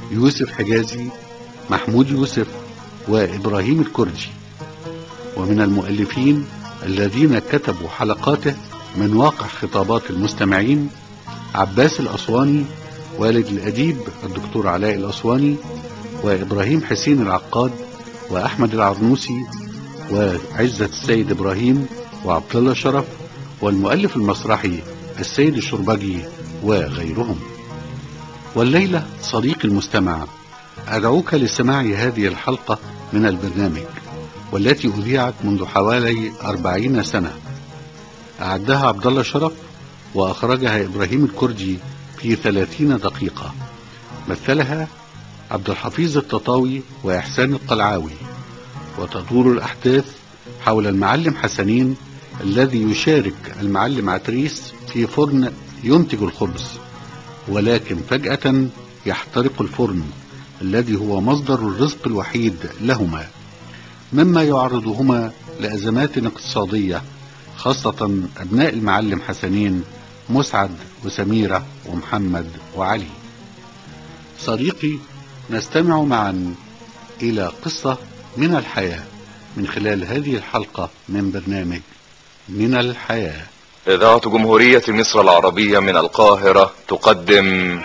يوسف حجازي، محمود يوسف، وإبراهيم الكردي. ومن المؤلفين الذين كتبوا حلقاته من واقع خطابات المستمعين عباس الأسواني، والد الأديب الدكتور علاء الأسواني، وإبراهيم حسين العقاد، وأحمد العرنوسي، وعزة السيد إبراهيم، وعبد الله شرف، والمؤلف المسرحي السيد الشربجي، وغيرهم. والليلة صديق المستمع، أدعوك لسماع هذه الحلقة من البرنامج، والتي أذيعت منذ حوالي 40 سنة. أعدها عبد الله شرف، وأخرجها إبراهيم الكردي في 30 دقيقة. مثلها عبد الحفيظ التطاوي وإحسان القلعاوي. وتدور الأحداث حول المعلم حسنين الذي يشارك المعلم عتريس في فرن ينتج الخبز، ولكن فجأة يحترق الفرن الذي هو مصدر الرزق الوحيد لهما، مما يعرضهما لأزمات اقتصادية، خاصة أبناء المعلم حسنين مسعد وسميرة ومحمد وعلي. صديقي، نستمع معا إلى قصة من الحياة من خلال هذه الحلقة من برنامج من الحياة. إذاعة جمهورية مصر العربية من القاهرة تقدم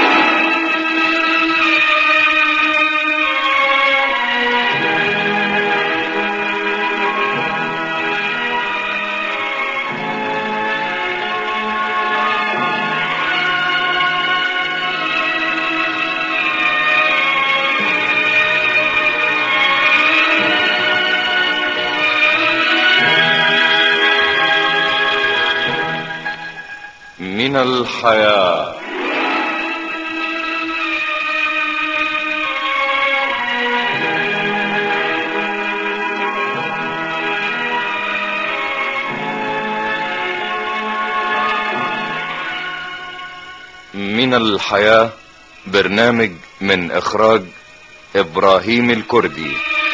من الحياة. من الحياة برنامج من إخراج إبراهيم الكردي.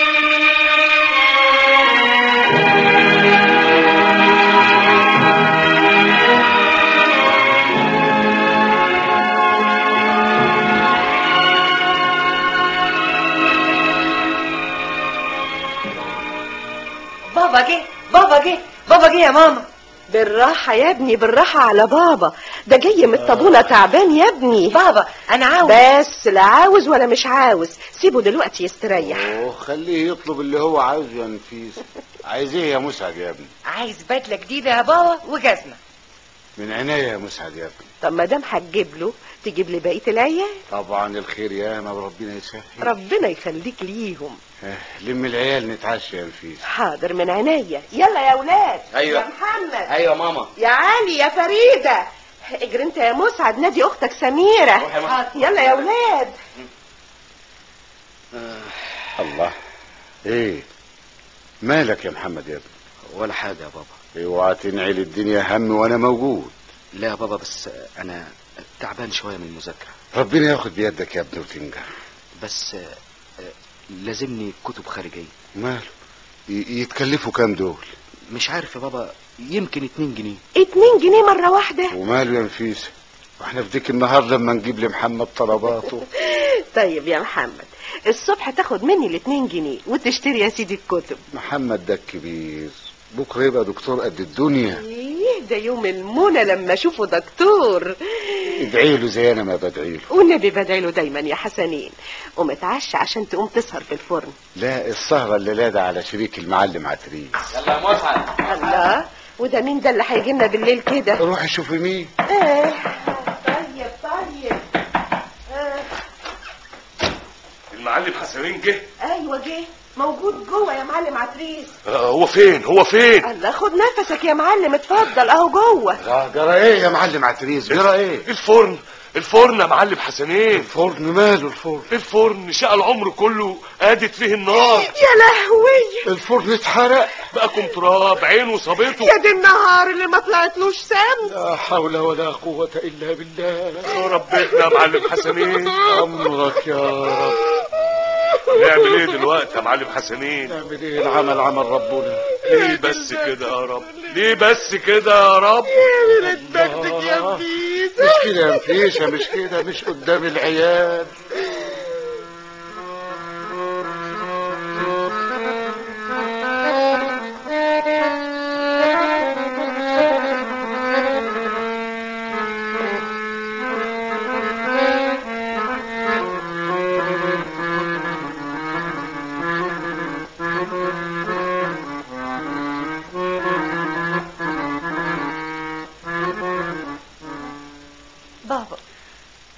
بابا جه يا ماما. بالراحة يا ابني، بالراحة على بابا، ده جاي من الطابونة تعبان يا ابني. بابا انا عاوز. بس لا عاوز ولا مش عاوز، سيبه دلوقتي يستريح. خليه يطلب اللي هو عاوزه يا نفيس. عايز ايه يا مسعد يا ابني؟ عايز بدلة جديدة يا بابا وجزمة. من عناية يا مسعد يا ابني. طب ما دام هتجيب له تجيب لي بقية العيال. طبعا الخير يا ما ربنا يسهل. ربنا يخليك ليهم. لم العيال نتعشى يا نفيس. حاضر من عينيا. يلا يا اولاد. ايوه يا محمد. ايوه ماما. يا علي يا فريدة، اجري انت يا مسعد نادي اختك سميرة. يلا يا اولاد. الله، ايه مالك يا محمد يا ابني؟ ولا حاجة يا بابا. اوعى تنعل الدنيا هم وانا موجود. لا يا بابا، بس انا تعبان شوية من المذاكرة. ربنا ياخد بيدك يا ابني وتنجح. بس لازمني كتب خارجية. ماله؟ يتكلفوا كام دول؟ مش عارف يا بابا، يمكن 2 جنيه. 2 جنيه مرة واحدة؟ وماله يا نفيسة، واحنا في ديك النهار لما نجيب لمحمد طلباته. طيب يا محمد، الصبح تاخد مني 2 جنيه وتشتري يا سيدي الكتب. محمد ده الكبير، بكره يبقى دكتور قد الدنيا. ايه ده يوم المنى لما اشوفه دكتور. ادعي له زي انا ما بدعي له. والنبي بدعي له دايما يا حسنين. ومتعشى عشان تقوم تسهر في الفرن. لا، السهرة اللي لاده على شريك المعلم عتريس. يلا يا مسعد. الله، وده مين ده اللي هيجي لنا بالليل كده؟ روحي شوفي مين. طيب المعلم حسنين جه؟ ايوه جه، موجود جوه يا معلم عتريس. هو فين؟ الله، خد نفسك يا معلم، اتفضل اهو جوه. جرى ايه يا معلم عتريس؟ جرى ايه؟ الفرن يا معلم حسنين. الفرن ماله؟ الفرن شقى العمر كله قادت فيه النار. يا لهوي، الفرن اتحرق بقى تراب، عينه صابته. يا دي النهار اللي ما طلعتلوش سم. لا حول ولا قوة الا بالله. يا ربنا يا معلم حسنين. امرك يا رب. نعمل ايه دلوقتي يا معلم حسنين؟ نعمل ايه؟ العمل عمل ربنا. ليه بس كده يا رب؟ ليه بس كده يا رب؟ يا ولاد بختك يا نفيسة. مش كده يا نفيسة، مش كده، مش قدام العيال.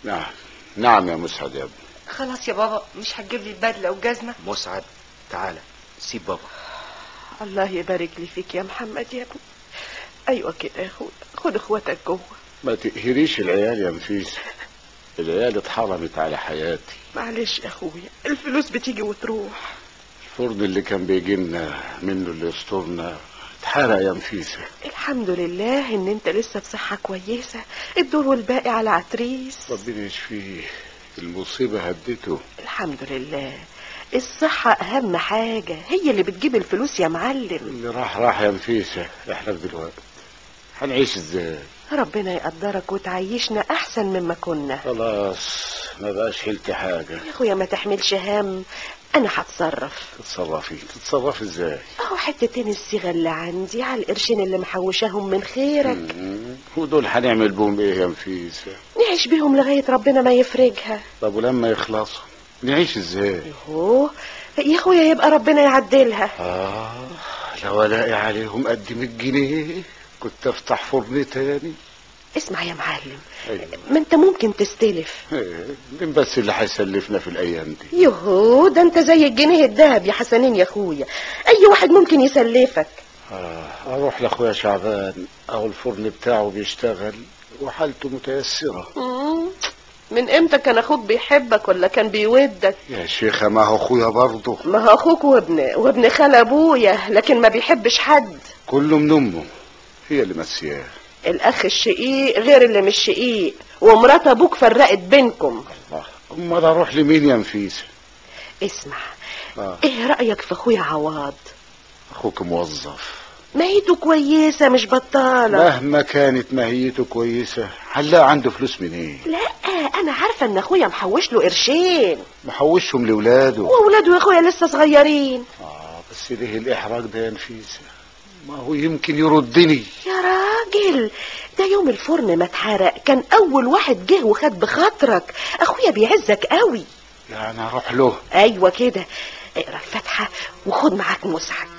نعم يا مسعد يا ابني. خلاص يا بابا، مش هتجيب لي البدله والجزمه؟ مسعد تعالى سيب بابا. الله يبارك لي فيك يا محمد يا ابني. ايوه كده يا اخويا، خد اخواتك جوه. ما تقهريش العيال يا نفيس، العيال اتحرمت على حياتي. معلش يا اخويا، الفلوس بتيجي وتروح. الفرن اللي كان بيجي لنا منه اللي يسترنا اتحرق يا نفيسه. الحمد لله ان انت لسه بصحه كويسه، الدور والباقي على عتريس. ربنا يشفيه، المصيبه هدته. الحمد لله، الصحه اهم حاجه، هي اللي بتجيب الفلوس يا معلم. اللي راح يا نفيسه، احنا دلوقتي هنعيش ازاي؟ ربنا يقدرك وتعيشنا احسن مما كنا. خلاص ما بقاش حيلتي حاجه يا اخويا، ما تحملش هم، انا هتصرف. تتصرفي ازاي؟ اهو حتتين الصيغه اللي عندي على القرشين اللي محوشاهم من خيرك. ودول هنعمل بهم ايه يا نفيسه؟ نعيش بيهم لغايه ربنا ما يفرجها. طب ولما يخلصوا نعيش ازاي؟ يا اخويا يبقى ربنا يعدلها. لو الاقي عليهم قد 100 جنيه كنت افتح فرن تاني. اسمع يا معلم، أيوة. ما انت ممكن تستلف. مين بس اللي هيسلفنا في الايام دي؟ ده انت زي الجنيه الذهب يا حسنين يا اخويا، اي واحد ممكن يسلفك. اروح لاخويا شعبان، او الفرن بتاعه بيشتغل وحالته متيسره. من امتى كان اخوك بيحبك ولا كان بيودك؟ يا شيخه ما هو اخويا برضه. ما هو اخوك وابن خال ابويا، لكن ما بيحبش حد. كله من امه، هي اللي مسياه. الاخ الشقيق غير اللي مش شقيق، ومرات ابوك فرقت بينكم. امال اروح لمين يا نفيسه؟ اسمع، ايه رايك في اخويا عوض؟ اخوك موظف، ماهيته كويسه مش بطاله. مهما كانت ماهيته كويسه هنلاقي عنده فلوس منين؟ لا، انا عارفه ان اخويا محوش له قرشين. محوشهم لاولاده؟ واولاده يا اخويا لسه صغيرين. بس ليه الاحراج ده يا نفيسه؟ ما هو يمكن يردني. يا راجل، ده يوم الفرن ما اتحرق كان اول واحد جه وخد بخاطرك. اخويا بيعزك قوي. يعني اروح له؟ ايوه كده، اقرا الفاتحه وخد معاك مسعد.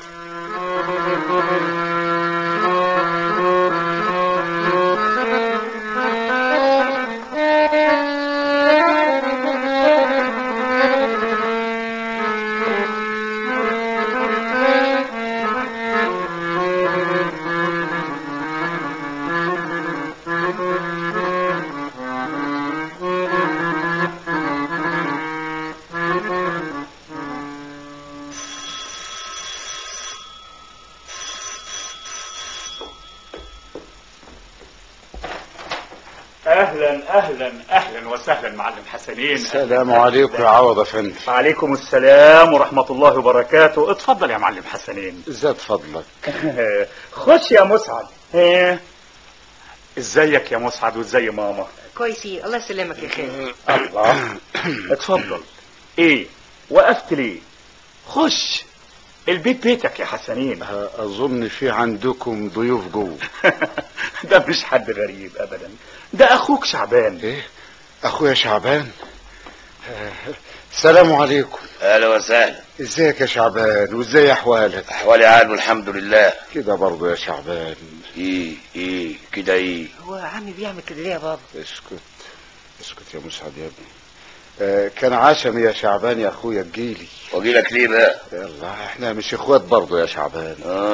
اهلا وسهلا معلم حسنين. السلام عليكم يا عوض افندي. وعليكم السلام ورحمه الله وبركاته. اتفضل يا معلم حسنين. زاد فضلك. خش يا مسعد. ازيك يا مسعد وازاي ماما؟ كويسين الله يسلمك يا خالد. الله. اتفضل. ايه وقفت ليه؟ خش، البيت بيتك يا حسنين. اظن في عندكم ضيوف جوه. ده مش حد غريب ابدا، ده اخوك شعبان. ايه اخويا شعبان؟ السلام عليكم. اهلا وسهلا. ازيك يا شعبان وازاي احوالك؟ احوالي عال والحمد لله. كده برضه يا شعبان. ايه كده ايه؟ هو عمي بيعمل كده ليه يا بابا؟ اسكت يا مسعد يا ابني. كان عشم يا شعبان يا اخويا تجيلي. واجيلك ليه بقى؟ يلا احنا مش اخوات برضه يا شعبان.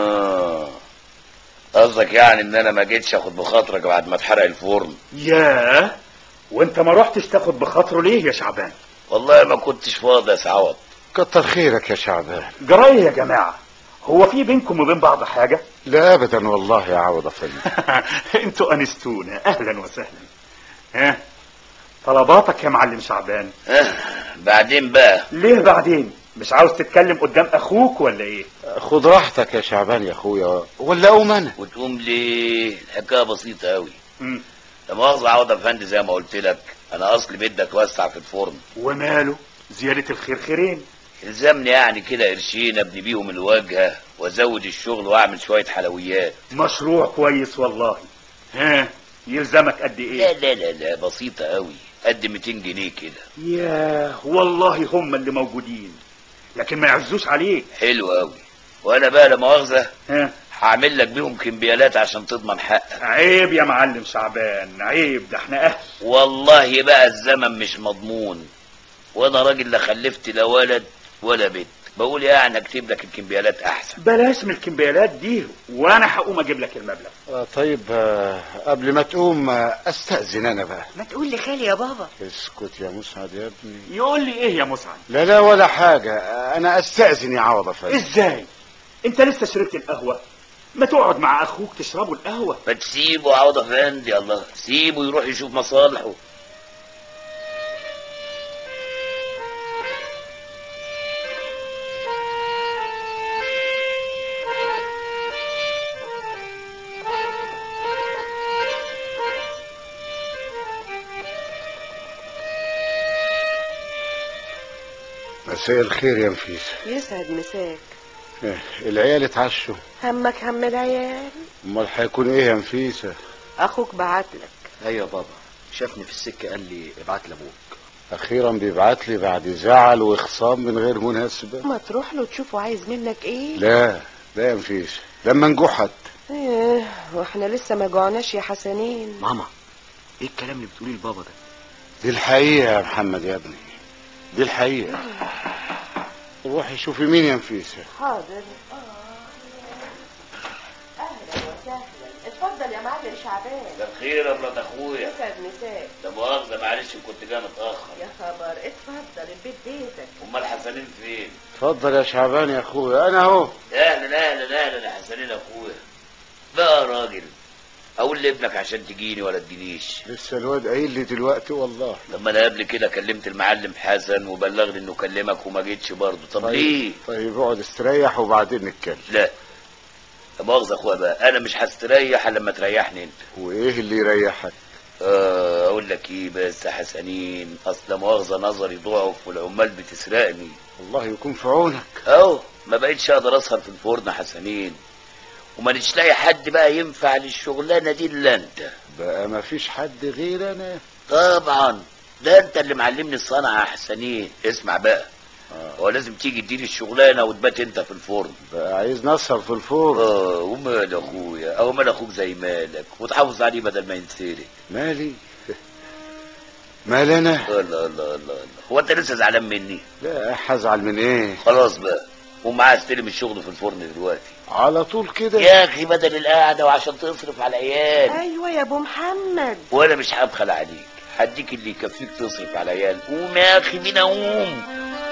قصدك يعني ان انا ما جيتش اخد بخاطرك بعد ما اتحرق الفرن؟ ياه، وانت ما رحتش تاخد بخاطره ليه يا شعبان؟ والله ما كنتش فاضي يا سعوض. كتر خيرك يا شعبان. جرايه يا جماعه، هو في بينكم وبين بعض حاجه؟ لا ابدا والله يا عوض افندي. انتوا انستونا، اهلا وسهلا. طلباتك يا معلم شعبان. بعدين بقى. ليه بعدين؟ مش عاوز تتكلم قدام اخوك ولا ايه؟ خد راحتك يا شعبان يا اخويا، ولا اقوم انا؟ وتقوم ليه؟ الحكايه بسيطه قوي. لا مؤاخذه عوض افندي، زي ما قلت لك انا اصلي بدي اتوسع في الفرن. وماله؟ زياده الخير خيرين. يلزمني يعني كده قرشين ابني بيهم الواجهه وازود الشغل واعمل شويه حلويات. مشروع كويس والله. يلزمك قد ايه؟ لا بسيطه قوي، قد 200 جنيه كده. ياه والله هم اللي موجودين، لكن ما يعزوش عليك. حلو قوي. وانا بقى لا مؤاخذه هعمل لك بيهم كمبيالات عشان تضمن حقك. عيب يا معلم شعبان، عيب، ده احنا اهل. والله بقى الزمن مش مضمون، وانا راجل لا خلفت لا ولد ولا بنت، بقول يعني اكتب لك الكمبيالات احسن. بلاش من الكمبيالات دي، وانا هقوم اجيب لك المبلغ. طيب قبل ما تقوم استأذن انا بقى. ما تقول لي خالي يا بابا. اسكت يا مسعد يا ابني. يقول لي ايه يا مسعد؟ لا ولا حاجة، انا استأذن يا عوض افندي. ازاي؟ انت لسه شربت القهوة؟ ما تقعد مع اخوك تشربوا القهوة. ما تسيبه عوض افندي، الله سيبه يروح يشوف مصالحه. مساء الخير يا نفيس. يسعد مساك. العيال اتعشوا. همك هم العيال. امال هيكون ايه يا نفيسة؟ اخوك بعتلك. ايوه يا بابا، شافني في السكه قال لي ابعت لابوك. اخيرا بيبعت لي بعد زعل وخصام من غير مناسبة. ما تروح له تشوفه عايز منك ايه. لا يا نفيسة، لما نجحت. واحنا لسه ما جوعناش يا حسنين. ماما، ايه الكلام اللي بتقوليه لبابا ده؟ دي الحقيقة يا محمد يا ابني، دي الحقيقة. روحي شوفي مين يا نفيسة. حاضر. اهلا وسهلا، اتفضل يا معلم شعبان. ده بخير يا مرات اخويا. يسعد مساك. ده مؤاخذة معلش كنت جاي متأخر. يا خبر، اتفضل البيت بيتك. امال حسنين فين؟ اتفضل يا شعبان يا اخويا، انا اهو. اهلا يا حسنين اخويا. بقى يا راجل اقول لابنك عشان تجيني ولا تجينيش؟ لسه الواد قايل لي دلوقتي والله. طب ما انا قبل كده كلمت المعلم حسن وبلغني انه كلمك وما جيتش برضه. طب طيب ليه؟ طيب اقعد استريح وبعدين نتكلم. لا مؤاخذة اخويا بقى، انا مش هستريح الا لما تريحني انت. وايه اللي يريحك؟ اقول لك ايه بس يا حسنين، اصل مؤاخذة نظري ضعف والعمال بتسرقني. الله يكون في عونك. اهو ما بقيتش اقدر اسهر في الفرن حسنين، وما نش لاقي حد بقى ينفع للشغلانه دي الا انت. بقى ما فيش حد غير انا؟ طبعا، ده انت اللي معلمني الصنعه يا حسنين. اسمع بقى، هو لازم تيجي تديني الشغلانه وتبات انت في الفرن. بقى عايز نسهر في الفرن؟ ومال اخويا، او مال اخوك زي مالك، وتحافظ عليه بدل ما ينسرق. مالي؟ مال انا؟ الله، هو انت لسه زعلان مني؟ لا هزعل من ايه؟ خلاص بقى، ومعاه استلم الشغل في الفرن دلوقتي على طول كده يا اخي، بدل القعده وعشان تصرف على العيال. ايوه يا ابو محمد. وانا مش هبخل عليك، هديك اللي يكفيك تصرف على العيال. قوم يا اخي بينا قوم.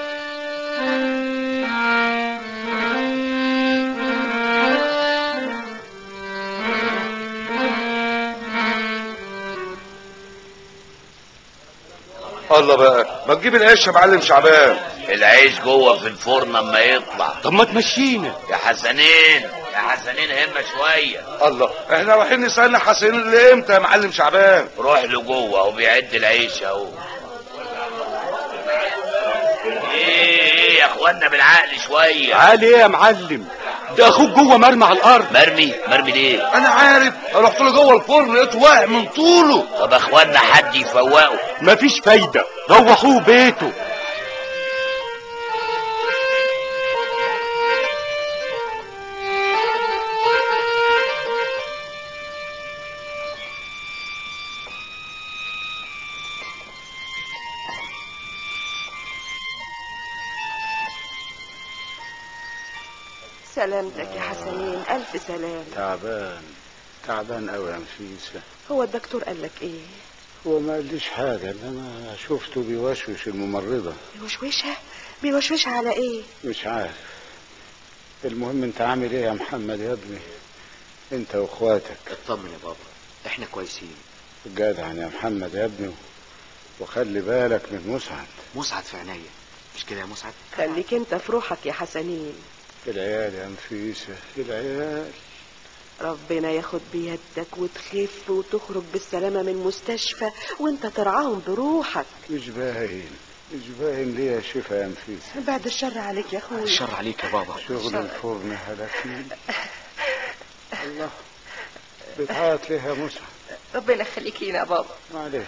الله بقى، ما تجيب العيش يا معلم شعبان. العيش جوه في الفرن اما يطلع. طب ما تمشينا يا حسنين همه شويه. الله، احنا رايحين نسالنا حسنين لامتى يا معلم شعبان؟ روح له جوه اهو بيعد العيش اهو. ايه يا اخوانا بالعقل شويه. عالي ايه يا معلم؟ ده اخوك جوه مرمي على الارض. مرمي ليه؟ انا عارف، رحت له جوه الفرن لقيته واقع من طوله. طب يا اخوانا حد يفوقه. مفيش فايده، روحوه بيته. سلامتك يا حسنين، الف سلام. تعبان قوي يا نفيسة. هو الدكتور قال لك ايه؟ هو ما قاليش حاجة، انما شفته بيوشوش الممرضة. بيوشوشها على ايه؟ مش عارف. المهم انت عامل ايه يا محمد يا ابني؟ انت واخواتك. اطمن يا بابا، احنا كويسين. جدع يا محمد يا ابني، وخلي بالك من مسعد في عينيا، مش كده يا مسعد؟ خليك انت في روحك يا حسنين. العيال يا نفيسة، العيال. ربنا ياخد بيدك وتخف وتخرج بالسلامة من مستشفى وانت ترعاهم بروحك. مش باين ليه يا شفا يا نفيسة. بعد الشر عليك يا اخويا. الشر عليك يا بابا. شغل الفرن هلكني. الله، بتعيط ليه يا مسعد؟ ربنا يخليك لينا يا بابا. معلش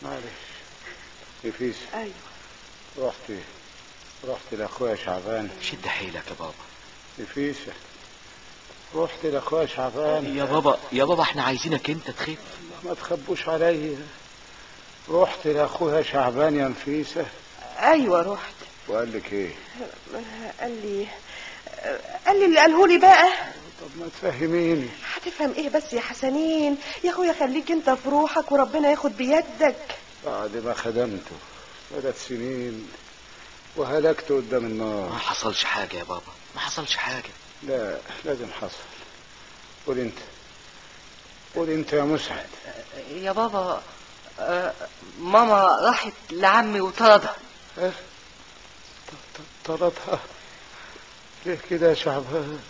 نفيسة. ايوه رحت لاخويا شعبان. شد حيلك يا بابا. نفيسة، رحت لاخويا شعبان. يا بابا احنا عايزينك انت تخف. ما تخبوش عليا. رحت لاخويا شعبان يا نفيسة. ايوه رحت. وقال لك ايه؟ قال لي اللي قالهولي بقى. طب ما تفهميني. هتفهم ايه بس يا حسنين؟ يا اخويا خليك انت في روحك وربنا ياخد بيدك. بعد ما خدمته 3 سنين وهلكته قدام النار. ما حصلش حاجة يا بابا، ما حصلش حاجة. لا لازم حصل. قول انت يا مسعد. يا بابا ماما راحت لعمي وطردها. طردها؟ ليه كده يا شعبان؟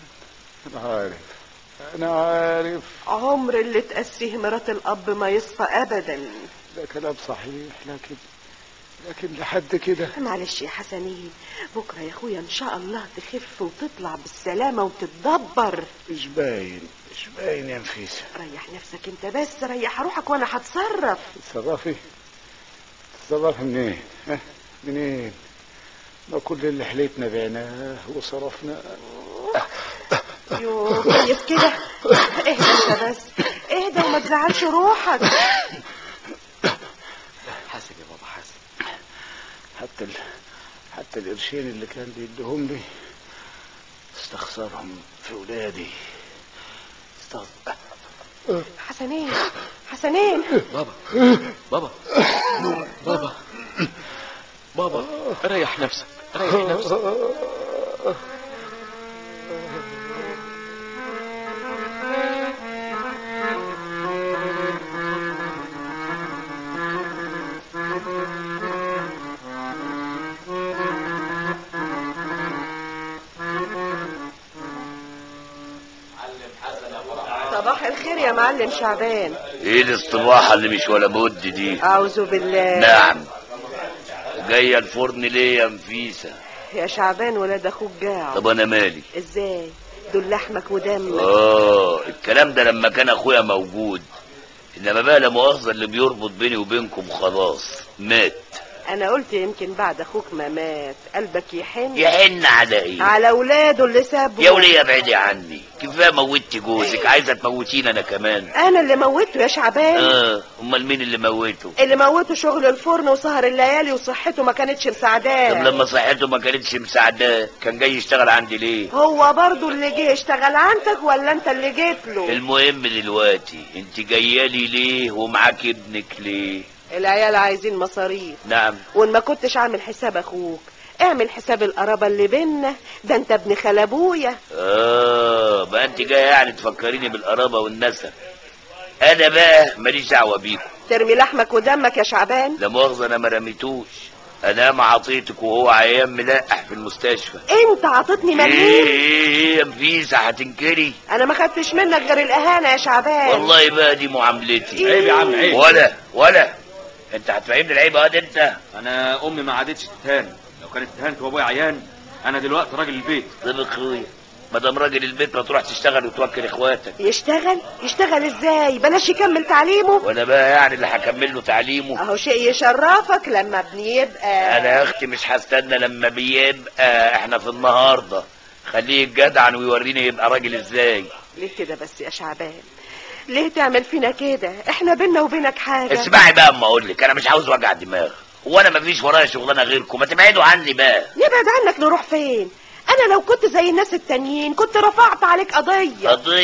انا عارف عمر اللي تأسيه مرات الاب ما يصفى ابدا. ده كلام صحيح، لكن لحد كده. معلش يا حسنين، بكره يا اخويا ان شاء الله تخف وتطلع بالسلامه وتتدبر. مش باين يا نفيسة. ريح نفسك انت بس، ريح روحك وانا هتصرف. تتصرفي منين؟ ما كل اللي حليتنا بعناه وصرفناه. يو كويس كده. اهدى انت بس، اهدى وما تزعلش روحك. حاسب يا بابا حاسب. حتى القرشين اللي كان بيديهم لي استخسرهم في ولادي. حسنين. بابا ريح نفسك. صباح الخير يا معلم شعبان. ايه الاصطباحة اللي مش ولا بد دي؟ اعوذ بالله. نعم. جاية الفرن ليه يا نفيسة؟ يا شعبان ولاد اخوك جاع. طب انا مالي؟ ازاي؟ دول لحمك ودمك. الكلام ده لما كان اخويا موجود، انما بقى لا مؤاخذة اللي بيربط بيني وبينكم خلاص مات. انا قلت يمكن بعد اخوك ما مات قلبك يحن على ايه؟ على اولاده اللي سابهم. يا وليه ابعدي عني، كفايه موتي جوزك، عايزه تموتيني انا كمان؟ انا اللي موته يا شعبان. امال مين اللي موته؟ اللي موته شغل الفرن وسهر الليالي وصحته ما كانتش مساعداه. طب لما صحته ما كانتش مساعداه كان جاي يشتغل عندي ليه؟ هو برضو اللي جه يشتغل عندك ولا انت اللي جيت له؟ المهم دلوقتي انت جايه لي ليه ومعاك ابنك ليه؟ العيال عايزين مصاريف. نعم. وان ما كنتش عامل حساب اخوك اعمل حساب القرابه اللي بينا، ده انت ابن خال ابويا. بقى انت جايه يعني تفكريني بالقرابه والنسب. انا بقى ماليش دعوه بيكم. ترمي لحمك ودمك يا شعبان. لا مؤاخذه انا ما رميتوش، انا ما عطيتك وهو عيان ملقح في المستشفى. انت عطيتني مليون. ايه يا نفيسه هتنكري؟ انا ما خدتش منك غير الاهانه يا شعبان. والله بقى دي معاملتي. عيب يا عم عيب. ولا انت هتفهمني العيب انت. انا امي ما عادتش تتهان، لو كانت اتهانت وابويا عيان انا دلوقتي راجل البيت. طب اخويا ما دام راجل البيت ما تروح تشتغل وتوكل اخواتك. يشتغل ازاي؟ بلاش يكمل تعليمه. وانا بقى يعني اللي هكمل له تعليمه؟ اهو شيء يشرفك لما ابني يبقى. انا يا اختي مش هستنى لما بيبقى، احنا في النهارده. خليه يتجدعن ويوريني يبقى راجل ازاي. ليه كده بس يا شعبان؟ ليه تعمل فينا كده؟ احنا بينا وبينك حاجه. اسمعي بقى اما اقول لك، انا مش عاوز وجع دماغ، وانا مفيش ورايا شغلانه غيركم، ما تبعدوا عني بقى. نبعد عنك نروح فين؟ انا لو كنت زي الناس التانيين كنت رفعت عليك قضيه.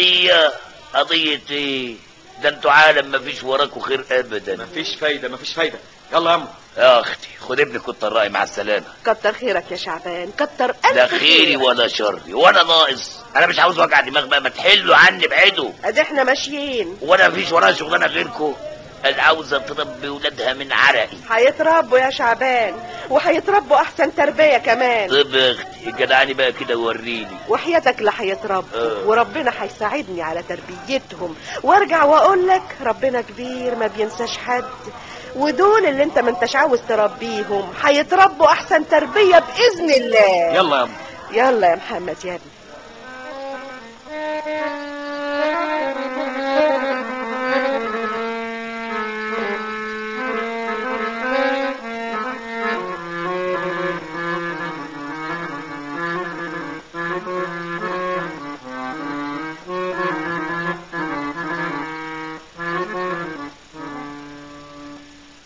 قضيه ايه؟ ده انتوا عالم مفيش وراكوا خير ابدا. مفيش فايده. يلا يا يا اختي خد ابنك والطراقي مع السلامه. كتر خيرك يا شعبان، كتر الف لا خيري ولا شري ولا ناقص. انا مش عاوز وجع دماغ بقى، ما تحلوا عني ابعدوا. ادي احنا ماشيين وانا مفيش ورايا شغلانه غيركم. العاوزه تربي ولادها من عرقي. هيتربوا يا شعبان وهيتربوا احسن تربيه كمان. طب يا اختي جدعاني بقى كده ووريني. وحياتك لا هيتربوا وربنا هيساعدني على تربيتهم، وارجع واقول لك ربنا كبير ما بينساش حد، ودول اللي انت ما انتش عاوز تربيهم هيتربوا احسن تربيه باذن الله. يلا يا محمد يا ابني.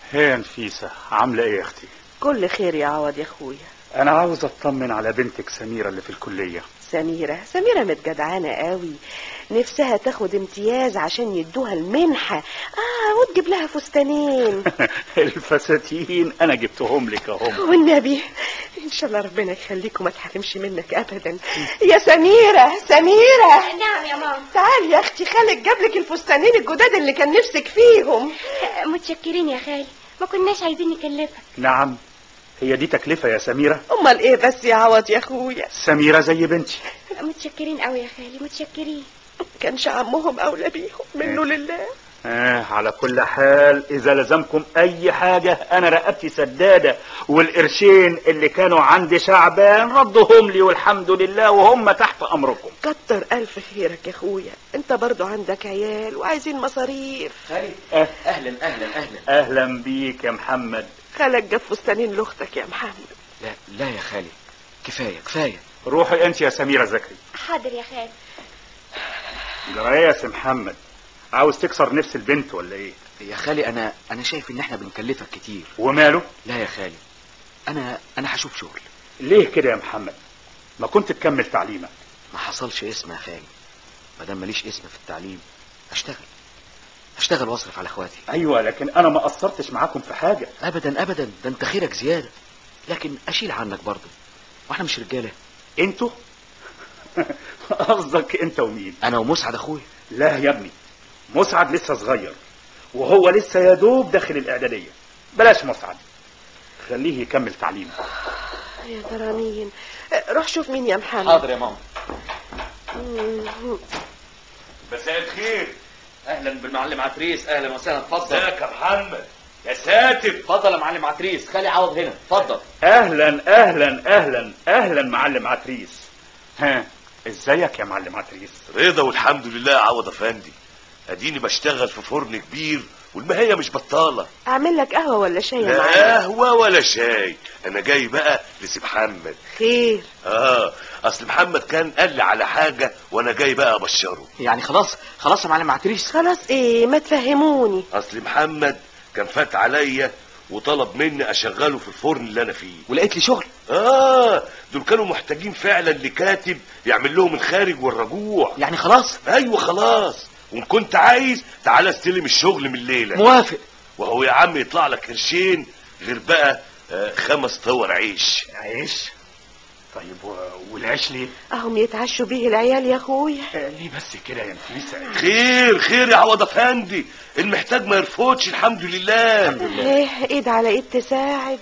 هي نفيسة عاملة ايه يا اختي؟ كل خير يا عوض يا اخويا. انا عاوز اطمن على بنتك سميرة اللي في الكلية. سميرة متجدعانة قوي، نفسها تاخد امتياز عشان يدوها المنحة وتجيب لها فستانين. الفساتين انا جبتهم لك اهم. والنبي ان شاء الله ربنا يخليك وما تحرمش منك ابدا. يا سميرة. نعم يا ماما. تعالي يا اختي، خالك جاب لك الفستانين الجداد اللي كان نفسك فيهم. متشكرين يا خالي، ما كناش عايزين نكلفك. نعم، هي دي تكلفة يا سميرة؟ امال ايه بس يا عوض يا اخويا. سميرة زي بنتي. متشكرين قوي يا خالي، متشكرين. كانش عمهم اولى بيهم منه لله. على كل حال اذا لزمكم اي حاجة انا رقبتي سدادة، والقرشين اللي كانوا عند شعبان ردهم لي والحمد لله وهم تحت امركم. كتر الف خيرك يا اخويا، انت برضو عندك عيال وعايزين مصاريف. خالي اهلا اهلا اهلا. اهلا بيك يا محمد. خالك جاب فستانين لاختك يا محمد. لا يا خالي، كفاية. روحي انت يا سميرة زكري. حاضر يا خالي. جرايه يا سي محمد، عاوز تكسر نفس البنت ولا ايه؟ يا خالي انا شايف ان احنا بنكلفك كتير. وماله؟ لا يا خالي، انا هشوف شغل. ليه كده يا محمد؟ ما كنت تكمل تعليمك. ما حصلش اسم يا خالي، ما دام ماليش اسم في التعليم هشتغل واصرف على اخواتي. ايوه لكن انا ما قصرتش معاكم في حاجه. ابدا ده انت خيرك زياده، لكن اشيل عنك برضه، واحنا مش رجاله؟ انتوا؟ قصدك انت ومين؟ انا ومسعد اخويا. لا يا ابني، مسعد لسه صغير وهو لسه يا دوب داخل الاعداديه. بلاش مسعد، خليه يكمل تعليمه. يا ترى مين؟ روح شوف مين يا محمد. حاضر يا ماما. مساء الخير. اهلا بالمعلم عتريس. اهلا وسهلا. اتفضل. ازيك يا محمد؟ يا ساتر. اتفضل يا معلم عتريس، خالي عوض هنا. اتفضل. اهلا معلم عتريس. ها ازيك يا معلم عتريس؟ رضا والحمد لله يا عوض افندي. اديني بشتغل في فرن كبير والمهية مش بطالة. اعمل لك قهوة ولا شاي يا معلم؟ لا قهوة ولا شاي، انا جاي بقى لسي محمد. خير؟ اصل محمد كان قال لي على حاجة وانا جاي بقى ابشره. يعني خلاص يا معلم عتريس؟ خلاص ايه؟ ما تفهموني. اصل محمد كان فات عليا وطلب مني اشغله في الفرن اللي انا فيه. ولقيت لي شغل؟ دول كانوا محتاجين فعلا لكاتب يعمل لهم الخارج والرجوع. يعني خلاص؟ ايوه خلاص، وان كنت عايز تعالى استلم الشغل من الليله. موافق. وهو يا عم يطلع لك قرشين غير بقى 5 طور عيش. طيب والعيش ليه؟ اهم يتعشوا بيه العيال يا اخويا. ليه بس كده يا نفيسة؟ خير يا عوض افندي، المحتاج ما يرفضش. الحمد لله. ايد على ايد تساعد.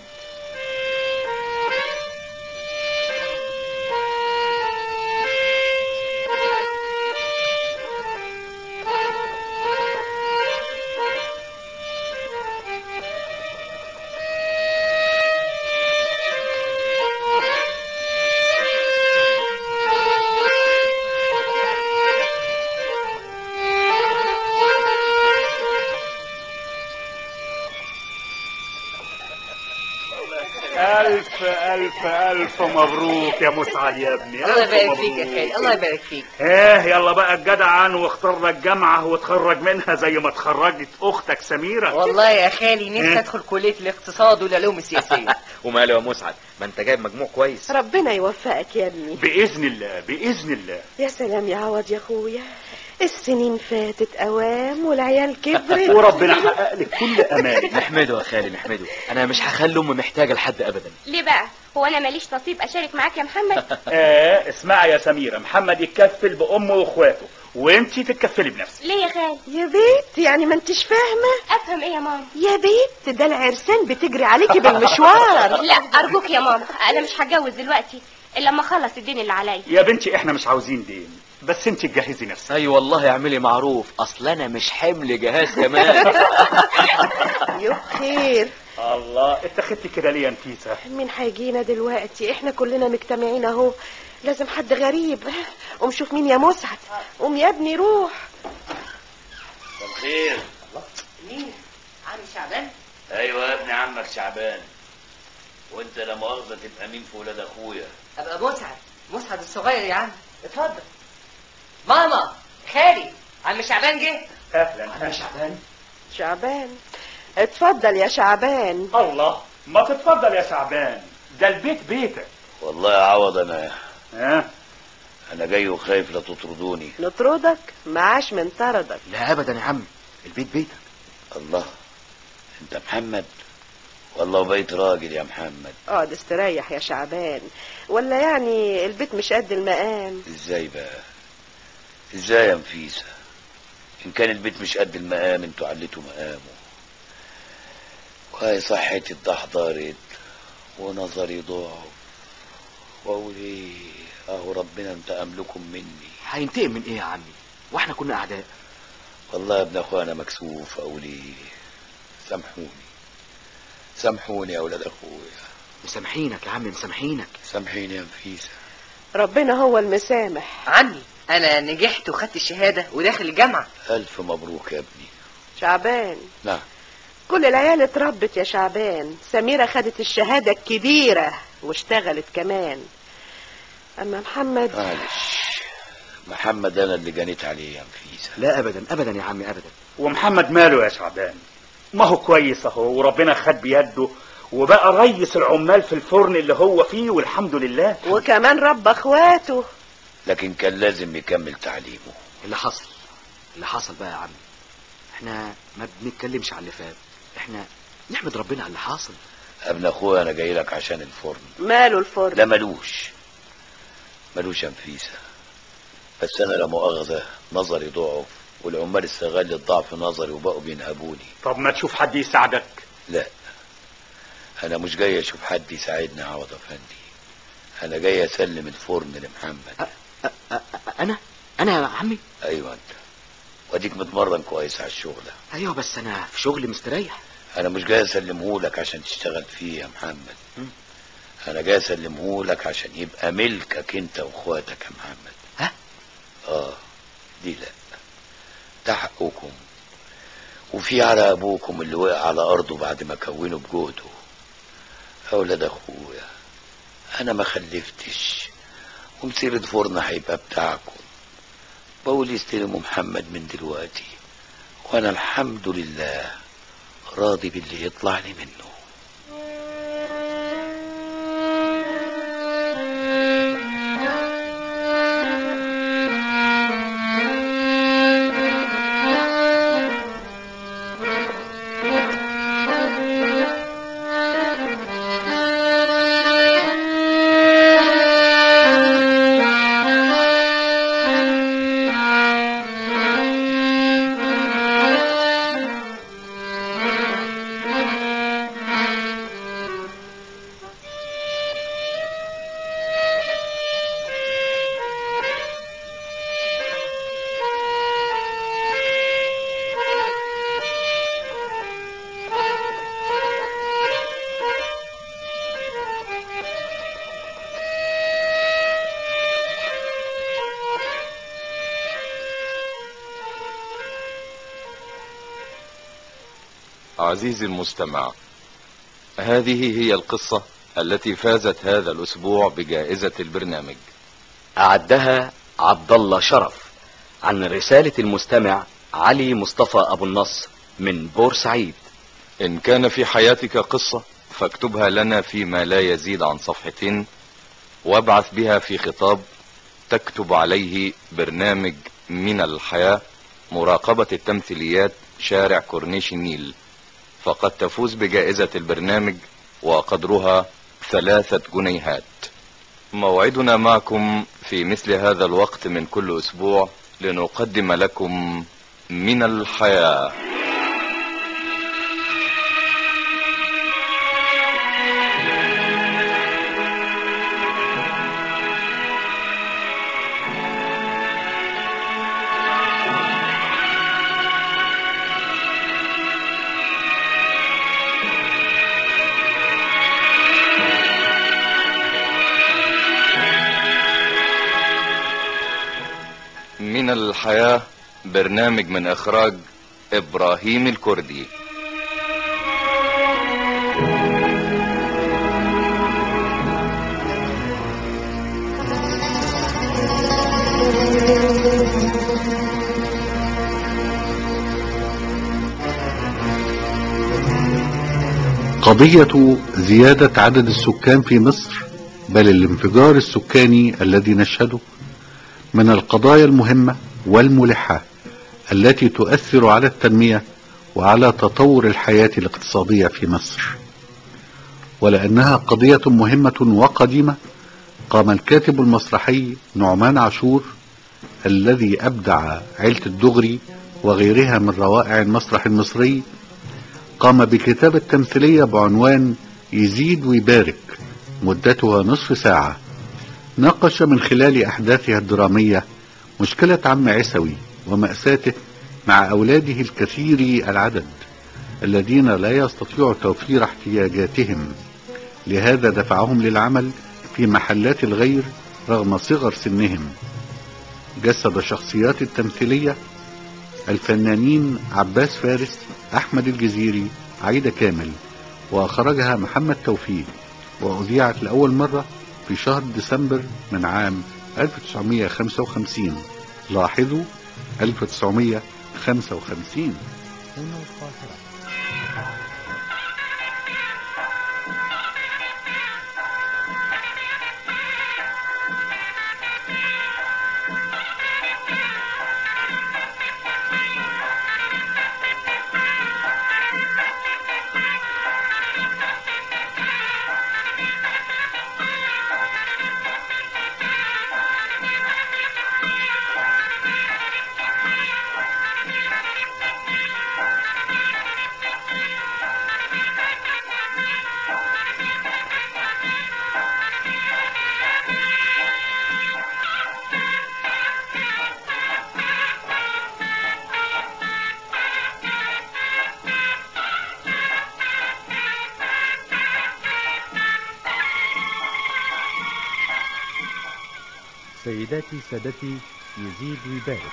ألف مبروك يا مسعد يا ابني. الله يبارك فيك يا خالي، الله يبارك فيك. يلا بقى الجدعان واختار لك جامعة وتخرج منها زي ما اتخرجت أختك سميرة. والله يا خالي نفسي أدخل كلية الاقتصاد والعلوم السياسية. وماله يا مسعد، ما أنت جايب مجموع كويس. ربنا يوفقك يا ابني. بإذن الله. يا سلام يا عوض يا أخويا، السنين فاتت أوام والعيال كبرت وربنا حقق لك كل أمان. نحمده يا خالي نحمده. أنا مش هخلي أمي محتاجة لحد أبدا. ليه بقى؟ هو أنا ماليش نصيب أشارك معاك يا محمد؟ اسمعي يا سميرة، محمد يتكفل بأمه وإخواته وانتي تتكفلي بنفسك. ليه يا خالي؟ يا بيت يعني ما انتش فاهمة؟ أفهم إيه يا ماما؟ يا بيت ده العرسان بتجري عليكي بالمشوار. لا أرجوك يا ماما، أنا مش هتجوز دلوقتي إلا لما أخلص الدين اللي عليا. يا بنتي احنا مش عاوزين دين، بس انت تجهزي نفسك. اي والله اعملي معروف، اصل انا مش حمل جهاز كمان. يوه خير. الله انت خدتي كده ليه يا نفيسة؟ مين هيجينا دلوقتي؟ احنا كلنا مجتمعين اهو، لازم حد غريب. قوم شوف مين يا مسعد. قوم يا ابني روح. خير. مين؟ عم شعبان؟ ايوه يا ابني عمك شعبان. وانت لا مؤاخذة تبقى مين في ولاد اخويا؟ ابقى مسعد الصغير يا عم. اتفضل. ماما، خالي، عم شعبان جه. اهلا. عم شعبان. اتفضل يا شعبان. الله، ما تتفضل يا شعبان، ده البيت بيتك. والله يا عوض ها؟ انا جاي وخايف لا تطردوني. نطردك؟ معاش من طردك. لا ابدا يا عم، البيت بيتك. الله، انت محمد؟ والله بقيت راجل يا محمد. اقعد استريح يا شعبان، ولا يعني البيت مش قد المقام؟ ازاي بقى؟ ازاي يا نفيسة؟ ان كان البيت مش قد المقام انتوا عليتوا مقامه. وهي صحتي اتدحضرت ونظري ضعف، واقول ايه؟ اهو ربنا انتقم لكم مني. هينتقم من ايه يا عمي؟ واحنا كنا اعداء؟ والله يا ابن اخوانا مكسوف. اقول ايه؟ سامحوني يا اولاد اخويا. مسامحينك يا عم، مسامحينك. سامحيني يا نفيسة. ربنا هو المسامح. عمي انا نجحت وخدت الشهاده وداخل الجامعه. الف مبروك يا ابني. شعبان. نعم. كل العيال اتربت يا شعبان. سميرة خدت الشهادة الكبيرة واشتغلت كمان، اما محمد معلش. محمد انا اللي جنيت عليه يا نفيسة. لا ابدا ابدا يا عمي ابدا. ومحمد ماله يا شعبان؟ ما هو كويس اهو، وربنا خد بيده وبقى ريس العمال في الفرن اللي هو فيه والحمد لله. وكمان رب اخواته. لكن كان لازم يكمل تعليمه. اللي حصل بقى يا عمي. احنا ما بنتكلمش على اللي فات، احنا نحمد ربنا على اللي حاصل. ابن اخويا انا جاي لك عشان الفرن. ماله الفرن؟ لا ملوش يا نفيسة، بس انا لا مؤاخذة نظري ضعف، والعمال استغل الضعف نظري وبقوا بينهبوني. طب ما تشوف حد يساعدك. لا، انا مش جاي اشوف حد يساعدني يا عوض افندي، انا جاي اسلم الفرن لمحمد. انا يا عمي؟ ايوه انت، واديك متمرن كويس على الشغل. ايوه بس انا في شغلي مستريح. انا مش جاي اسلمهولك عشان تشتغل فيه يا محمد. انا جاي اسلمهولك عشان يبقى ملكك انت واخواتك يا محمد. دي لا، ده حقكم، وفي على ابوكم اللي وقع على ارضه بعد ما كونه بجهده. اولاد اخويا انا ما خلفتش، ومصير الفرن هيبقى بتاعكم. بقول يستلموا محمد من دلوقتي، وانا الحمد لله راضي باللي يطلع لي منه. عزيزي المستمع، هذه هي القصة التي فازت هذا الأسبوع بجائزة البرنامج. أعدها عبد الله شرف عن رسالة المستمع علي مصطفى أبو النصر من بورسعيد. إن كان في حياتك قصة فاكتبها لنا فيما لا يزيد عن صفحتين، وابعث بها في خطاب تكتب عليه برنامج من الحياة، مراقبة التمثيليات، شارع كورنيش النيل، فقد تفوز بجائزة البرنامج وقدرها 3 جنيهات. موعدنا معكم في مثل هذا الوقت من كل أسبوع لنقدم لكم من الحياة. من الحياة برنامج من إخراج إبراهيم الكردي. قضية زيادة عدد السكان في مصر، بل الانفجار السكاني الذي نشهده، من القضايا المهمة والملحة التي تؤثر على التنمية وعلى تطور الحياة الاقتصادية في مصر. ولأنها قضية مهمة وقديمة، قام الكاتب المسرحي نعمان عاشور الذي أبدع عيلة الدغري وغيرها من روائع المسرح المصري، قام بكتابة تمثيلية بعنوان يزيد ويبارك، مدتها نصف ساعة، ناقش من خلال أحداثها الدرامية مشكلة عم عيسوي ومأساته مع أولاده الكثير العدد الذين لا يستطيع توفير احتياجاتهم، لهذا دفعهم للعمل في محلات الغير رغم صغر سنهم. جسد شخصيات التمثيلية الفنانين عباس فارس، أحمد الجزيري، عايدة كامل، وأخرجها محمد توفيق، وأذيعت لأول مرة في شهر ديسمبر من عام 1955. لاحظوا 1955. هنا القاهرة. سيداتي سادتي، يزيد ويبارك.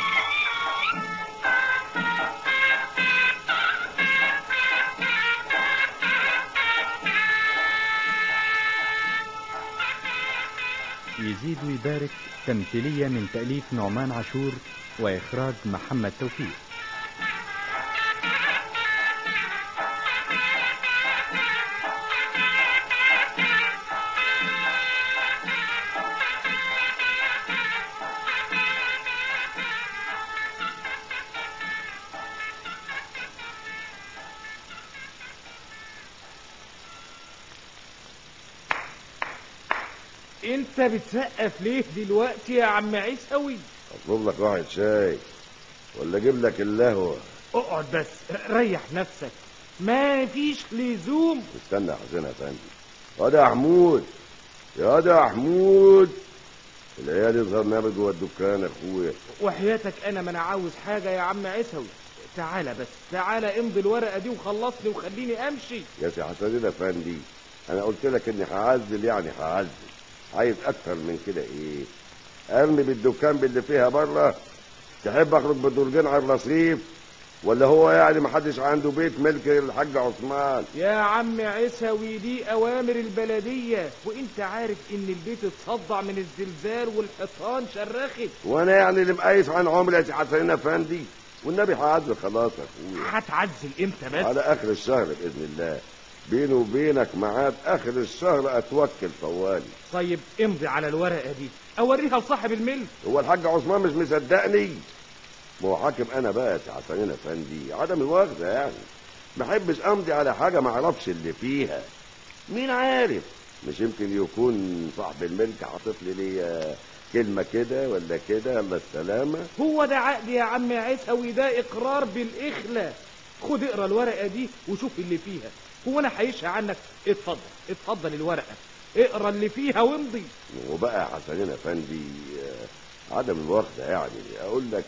يزيد ويبارك تمثيلية من تأليف نعمان عاشور وإخراج محمد توفيق. انت بتسقف ليه دلوقتي يا عم عيسوي؟ اطلب لك واحد شاي ولا اجيب لك القهوه؟ اقعد بس ريح نفسك، ما فيش لزوم. استنى يا حسين افندي. يا حمود، يا حمود، العيال يظهر نابت جوه الدكان يا اخويا. وحياتك انا ما انا عاوز حاجه يا عم عيسوي. تعالى بس، تعالى امضي الورقه دي وخلصني وخليني امشي. يا سي حسين افندي، انا قلت لك اني هعزل، يعني هعزل. عايز اكتر من كده ايه؟ ارمي بالدكان باللي فيها بره؟ تحب اخرج بدرجين على الرصيف؟ ولا هو يعني محدش عنده بيت ملك الحاج عثمان؟ يا عم عيسوي دي اوامر البلديه، وانت عارف ان البيت اتصدع من الزلزال والحيطان شرخت. وانا يعني اللي مقايس عن عمري يا سي حسين افندي؟ والنبي هعزل خلاص يا اخويا. هتعزل امتى بس؟ على اخر الشهر باذن الله. بيني وبينك ميعاد اخر الشهر اتوكل طوالي. طيب امضي على الورقه دي اوريها لصاحب الملك. هو الحاج عثمان مش مصدقني؟ ما هو حاكم انا بقى يا حسين افندي، عدم الواخده يعني. ما احبش امضي على حاجه ما اعرفش اللي فيها. مين عارف، مش يمكن يكون صاحب الملك حاطط لي كلمه كده ولا كده. الله السلامه. هو ده عقد يا عم عيسوي، ده اقرار بالاخلاء. خد اقرا الورقه دي وشوف اللي فيها. هو انا هيشهى عنك؟ اتفضل اتفضل الورقه، اقرا اللي فيها وامضي. وبقى يا حسين افندي عدم الواخده يعني اقول لك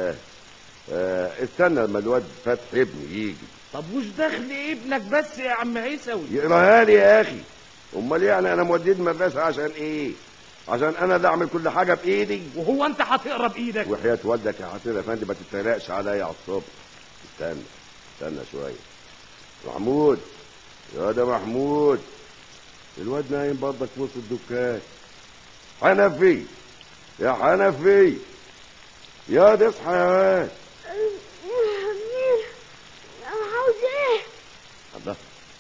استنى لما الواد فتحي ابني يجي. طب وش دخل ابنك بس يا عم عيسوي؟ يقراها لي يا اخي. امال يعني انا موديه المدرسه عشان ايه؟ عشان انا اللي اعمل كل حاجه بايدي؟ وهو انت هتقرا بايدك؟ وحياه والدك يا حسين افندي ما تتريقش عليا على الصبح. استنى شويه. محمود، يا ده محمود، الواد نايم برضك في وسط الدكان. حنفي، يا حنفي، يا ده اصحى يا واد. مين؟ عاوز ايه؟ الله،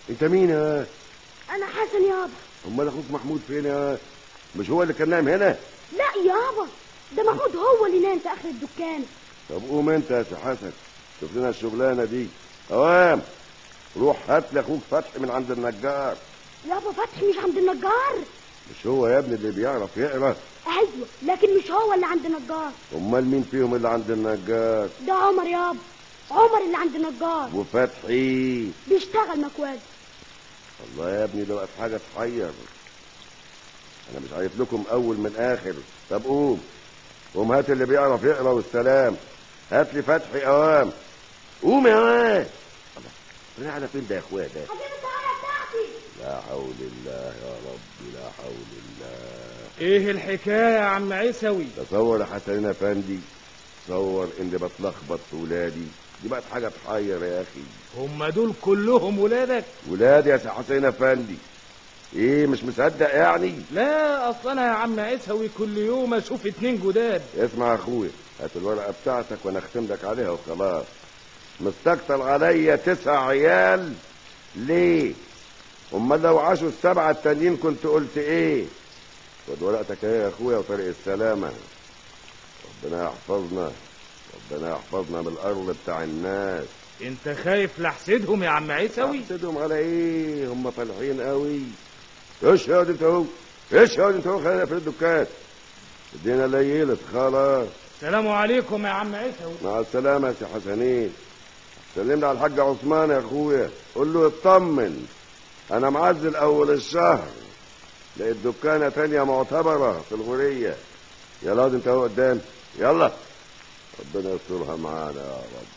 انت مين يا؟ انا حسن يابا. امال اخوك محمود فين يا؟ مش هو اللي كان نايم هنا؟ لا يابا، ده محمود هو اللي نام في اخر الدكان. طب قوم انت يا سي حسن، شوف لنا الشغلانه دي. اوام روح هات لي اخوك فتحي من عند النجار. يابا فتحي مش عند النجار. مش هو يا ابني اللي بيعرف يقرا؟ ايوه لكن مش هو اللي عند النجار. امال مين فيهم اللي عند النجار؟ ده عمر يابا، عمر اللي عند النجار. وفتحي بيشتغل مكواج. والله يا ابني ده بقت حاجه تحير. انا مش عارف لكم اول من اخر. طب قوم هات اللي بيعرف يقرا والسلام. هات لي فتحي اوام. قوم يا واد. الله على فين ده يا اخويا ده؟ لا حول الله يا رب، لا حول الله. ايه الحكايه يا عم عيسوي؟ تصور يا حسن افندي، تصور اني بتلخبط في ولادي. دي بقت حاجه تحير يا اخي. هم دول كلهم ولادك؟ ولادي يا سي حسين افندي. ايه مش مصدق يعني؟ لا اصل انا يا عم عيسوي كل يوم اشوف 2 جداد. اسمع يا اخويا، هات الورقه بتاعتك وانا اختم لك عليها وخلاص. مستكتر عليا 9 عيال ليه؟ امال لو عاشوا ال7 التانيين كنت قلت ايه؟ خد ورقتك اهي يا اخويا وطريق السلامه. ربنا يحفظنا، ربنا يحفظنا من الارض بتاع الناس. انت خايف لحسدهم يا عم عيسوي؟ لحسدهم على ايه؟ هم فالحين قوي. اشهد انت اهو، اشهد انت اهو. خلينا في الدكان، الدنيا ليلت خلاص. السلام عليكم يا عم عيسوي. مع السلامه يا سي حسنين. سلمنا على الحاج عثمان يا اخويا، قول له اطمن، انا معزل اول الشهر، لقيت دكانه تانية معتبره في الغوريه. يلا انت اهو قدام، يلا ربنا يسترها معانا يا رب.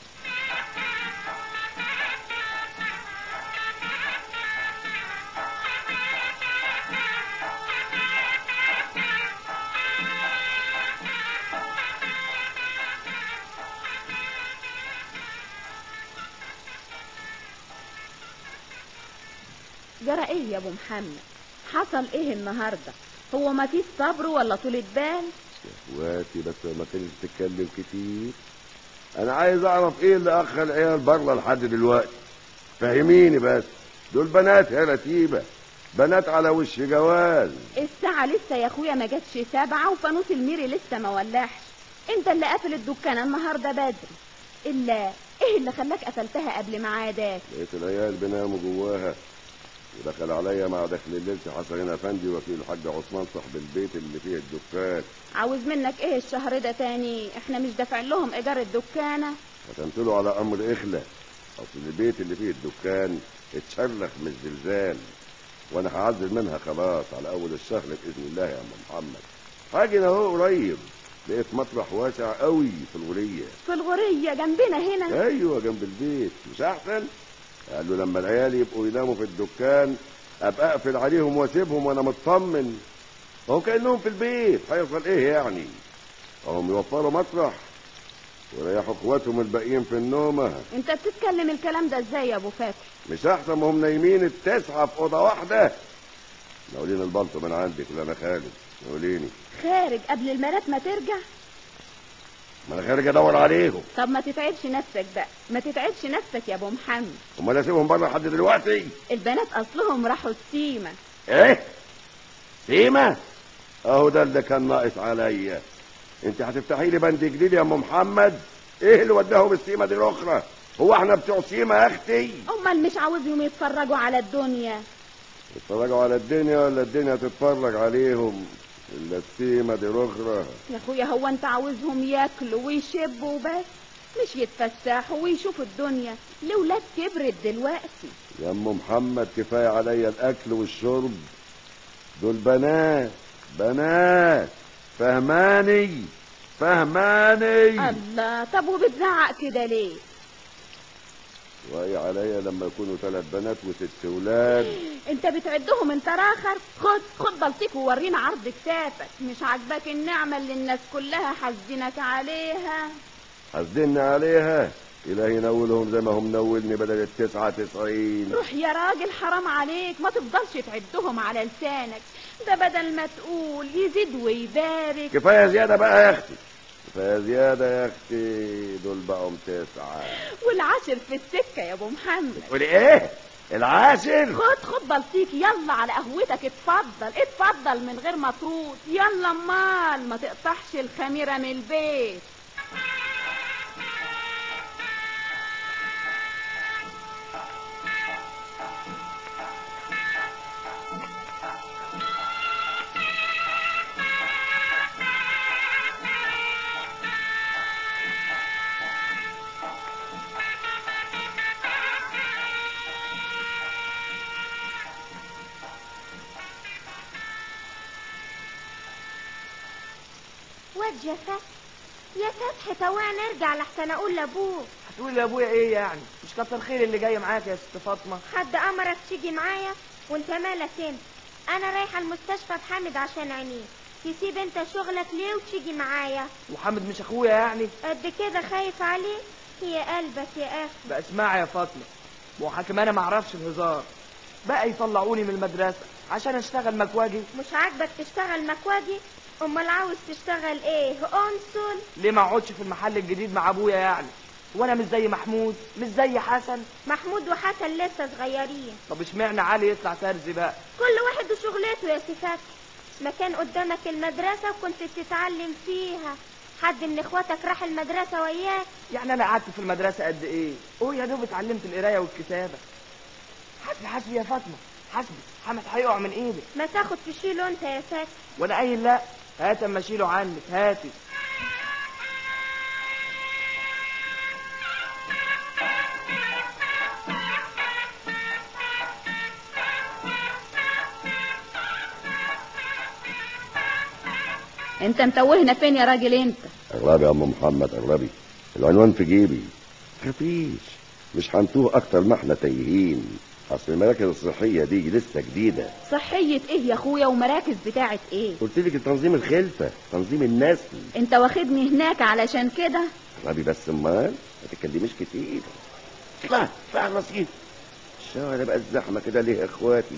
جرى ايه يا ابو محمد؟ حصل ايه النهارده؟ هو ما فيش صبر ولا طولة بال؟ يا اخواتي بس ما كانش تتكلم كتير. انا عايز اعرف ايه اللي اخر العيال بره لحد دلوقتي. فهميني بس، دول بنات يا رتيبه، بنات على وش جواز. الساعة لسه يا اخويا ما جاتش 7 وفانوس الميري لسه ما ولعش. انت اللي قافل الدكان النهارده بدري. الا ايه اللي خلاك قفلتها قبل ميعادك؟ لقيت العيال بيناموا جواها، ودخل عليا مع دخل الليل حسين افندي وكيل الحاج عثمان صاحب البيت اللي فيه الدكان. عاوز منك ايه الشهر ده تاني؟ احنا مش دافعين لهم ايجار الدكانه. ختمت له على امر اخلة، اصل البيت اللي فيه الدكان اتشرخ من الزلزال، وانا هعزل منها خلاص على اول الشهر باذن الله يا ام محمد. حاجه اهو قريب لقيت مطرح واسع قوي في الغوريه. في الغوريه جنبنا هنا؟ ايوه جنب البيت، مش احسن؟ قال له لما العيال يبقوا يناموا في الدكان ابقى اقفل عليهم واسيبهم وانا مطمن. هو كانهم في البيت، هيحصل ايه يعني؟ هم يوفروا مطرح وريحوا اخواتهم الباقيين في النومه. انت بتتكلم الكلام ده ازاي يا ابو فاتح؟ مش احسن ما هم نايمين ال9 في اوضه واحده؟ ناولين البلطو من عندك ولا انا خارج؟ ناوليني. خارج قبل المرات ما ترجع؟ ما انا خارج ادور عليهم. طب ما تتعبش نفسك بقى، ما تتعبش نفسك يا ابو محمد. امال اسيبهم بره لحد دلوقتي؟ البنات اصلهم راحوا السيما. ايه سيما؟ اهو ده اللي كان ناقص عليا. انت هتفتحي لي بند جديد يا ام محمد؟ ايه اللي وداهم السيما دي الاخرى؟ هو احنا بتوع سيما يا اختي؟ امال مش عاوزهم يتفرجوا على الدنيا؟ يتفرجوا على الدنيا ولا الدنيا تتفرج عليهم؟ الا السيما دي الاخرى. يا اخويا هو انت عاوزهم ياكلوا ويشبوا بس، مش يتفسحوا ويشوفوا الدنيا؟ الاولاد كبرت دلوقتي يا ام محمد. كفايه عليا الاكل والشرب، دول بنات بنات. فهماني فهماني؟ الله، طب وبتزعق كده ليه؟ وايه عليا لما يكونوا 3 بنات و6 ولاد؟ انت بتعدهم انت راخر؟ خد بلطيك وورينا عرض كتافك. مش عاجباك النعمه اللي الناس كلها حاسدينك عليها؟ حاسديني عليها؟ الهي نولهم زي ما هم نولني بدل ال99. روح يا راجل، حرام عليك، ما تفضلش تعدهم على لسانك. ده بدل ما تقول يزيد ويبارك. كفايه زياده بقى يا اختي، كفايه زياده يا اختي. دول بقوا 9 والعاشر في السكه يا ابو محمد. تقولي ايه؟ العسل. خد بلطيك، يلا على قهوتك، اتفضل من غير ما تروح. يلا امال ما تقطعش الخميرة من البيت. واد يا فتحي طوعني ارجع لحسن اقول لابوك. هتقول لابويا ايه يعني؟ مش كتر خير اللي جاي معاك يا ست فاطمه. حد امرك تيجي معايا؟ وانت مالك انت؟ انا رايحه المستشفى بحامد عشان عينيه. تسيب انت شغلك ليه وتيجي معايا؟ وحامد مش اخويا يعني؟ قد كده خايف عليه؟ يا قلبك يا اخي. بقى اسمعي يا فاطمه، وحاكم انا معرفش الهزار. بقى يطلعوني من المدرسه عشان اشتغل مكواجي. مش عاجبك تشتغل مكواجي؟ امال عاوز تشتغل ايه؟ انسل؟ ليه ما اقعدش في المحل الجديد مع ابويا يعني؟ وانا مش زي محمود، مش زي حسن. محمود وحسن لسه صغيرين. طب اشمعنى علي يطلع ترزي بقى؟ كل واحد وشغلته يا سفات. ما كان قدامك المدرسه وكنت بتتعلم فيها. حد من اخواتك راح المدرسه وياك؟ يعني انا قعدت في المدرسه قد ايه؟ يا دوب اتعلمت القرايه والكتابه. حسبي يا فاطمه، حسبي، حمد هيقع من ايدك. ما تاخد تشيله انت يا فتحي. وانا قايل لا، هات اما اشيله عنك، هاتي. انت متوهنا فين يا راجل انت؟ اغربي يا ام محمد، اغربي. العنوان في جيبي. مفيش، مش هنتوه اكتر ما احنا تايهين. اصل المراكز الصحيه دي لسه جديده. صحية ايه يا اخويا ومراكز بتاعت ايه؟ قلت لك تنظيم الخلفه، تنظيم النسل. انت واخدني هناك علشان كده؟ اغربي بس امال ما تتكلميش كتير. اطلع على الرصيف. الشارع بقى الزحمه كده ليه يا اخواتي؟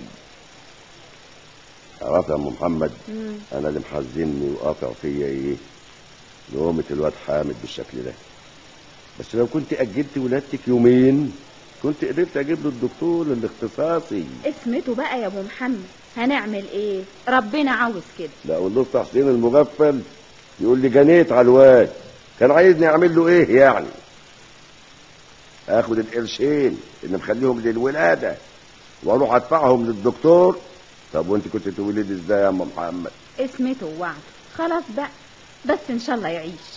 عرفت يا ام محمد، انا اللي محزنني وقاطع فيا ايه؟ نومة الواد حامد بالشكل ده. بس لو كنت اجلت ولادتك يومين كنت قدرت اجيب له الدكتور الاختصاصي. اسمته بقى يا ابو محمد، هنعمل ايه؟ ربنا عاوز كده. لا والله حسين المغفل يقول لي جنيت على الواد، كان عايزني اعمل له ايه يعني؟ اخد القرشين اللي مخليهم للولاده واروح ادفعهم للدكتور؟ طب وانت كنت تولدي ازاي يا ام محمد؟ اسمته ووعد، خلاص بقى، بس ان شاء الله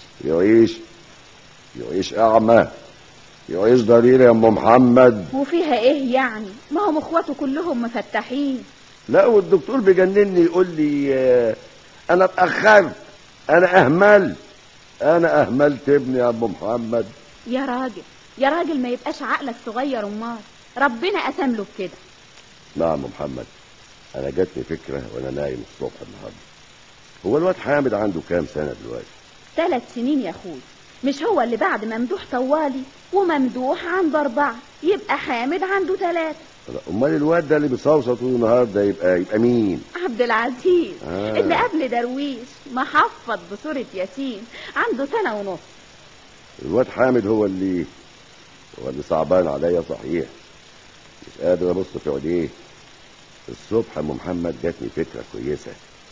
يعيش اعمى، يعيش ضرير يا ام محمد. وفيها ايه يعني؟ ما هم اخواته كلهم مفتحين. لا والدكتور بيجنني يقول لي انا اتاخرت، انا اهملت ابني يا ام محمد. يا راجل ما يبقاش عقلك صغير امال، ربنا قسم له بكده. نعم يا محمد، انا جاتني فكره وانا نايم الصبح النهارده. هو الواد حامد عنده كام سنه دلوقتي؟ 3 سنين يا اخوي. مش هو اللي بعد ممدوح طوالي وممدوح عنده 4، يبقى حامد عنده 3. امال الواد ده اللي بيصوصو طول النهار ده يبقى مين؟ عبد العزيز اللي قبل درويش، محفظ بصورة ياسين، عنده 1.5 سنة. الواد حامد هو اللي صعبان عليا صحيح، مش قادر ابص في عينيه. الصبح ام محمد جاتني فكره كويسه،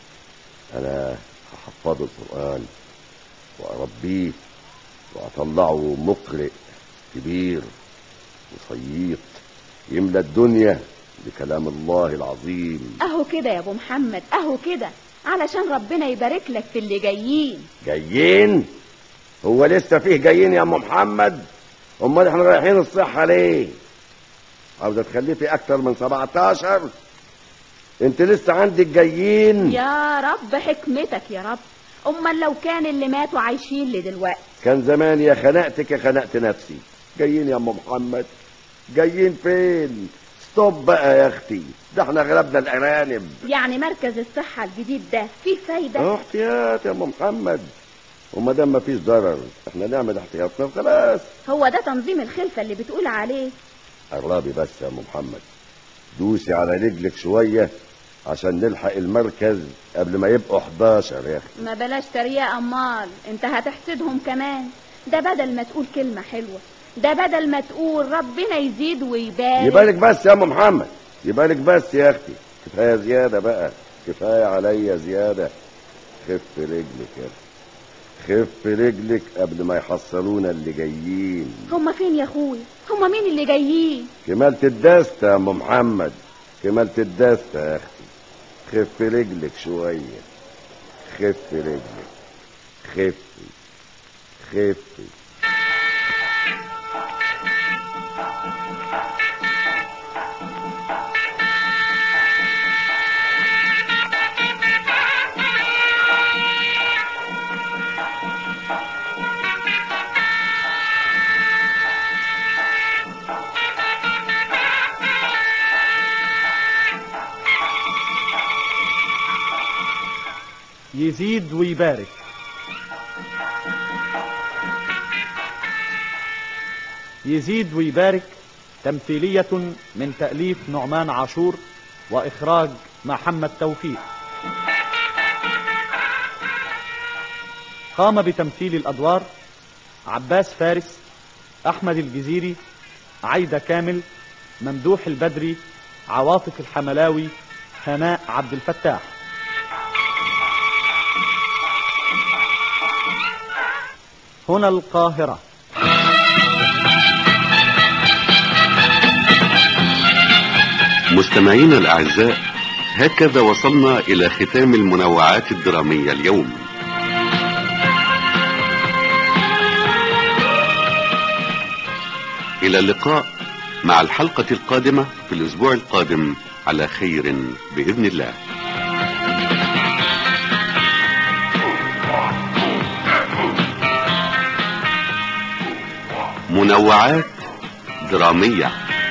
انا هحفظه القران واربيه واطلعه مقرئ كبير وصييط يملى الدنيا بكلام الله العظيم. اهو كده يا ابو محمد، اهو كده، علشان ربنا يبارك لك في اللي جايين. هو لسه فيه جايين يا ام محمد؟ امال احنا رايحين الصحه ليه؟ عاوزه تخلفي اكتر من 17؟ انت لسه عندك جايين؟ يا رب حكمتك يا رب. امال لو كان اللي ماتوا عايشين لدلوقتي كان زمان يا خنقتك يا خنقت نفسي. جايين يا ام محمد، جايين فين؟ ستوب بقى يا اختي، ده احنا غلبنا الارانب. يعني مركز الصحه الجديد ده فيه فايده؟ احتياط يا ام محمد، وما دام مفيش ضرر احنا نعمل احتياطنا وخلاص. هو ده تنظيم الخلفه اللي بتقول عليه؟ قربي بس يا ام محمد، دوسي على رجلك شويه عشان نلحق المركز قبل ما يبقوا 11 يا اخي. ما بلاش تريقه امال، انت هتحسدهم كمان. ده بدل ما تقول كلمه حلوه ده بدل ما تقول ربنا يزيد ويبارك. يبارك بس يا ام محمد، يبارك بس يا اختي. كفايه زياده بقى، كفايه عليا زياده. خف رجلك يا اختي، خف رجلك قبل ما يحصلونا اللي جايين. هما فين يا اخويا؟ هما مين اللي جايين؟ كمالة الدستة يا ام محمد، كمالة الدستة يا اختي. خف رجلك شويه، خف رجلك، خفي خفي. يزيد ويبارك. يزيد ويبارك تمثيلية من تأليف نعمان عاشور وإخراج محمد توفيق. قام بتمثيل الأدوار عباس فارس، أحمد الجزيري، عايدة كامل، ممدوح البدري، عواطف الحملاوي، هناء عبد الفتاح. هنا القاهرة. مستمعينا الأعزاء، هكذا وصلنا إلى ختام المنوعات الدرامية اليوم. إلى اللقاء مع الحلقة القادمة في الأسبوع القادم على خير بإذن الله. منوعات درامية،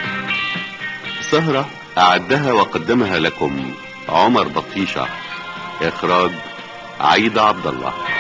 سهرة أعدها وقدمها لكم عمر بطيشة، إخراج عايدة عبد الله.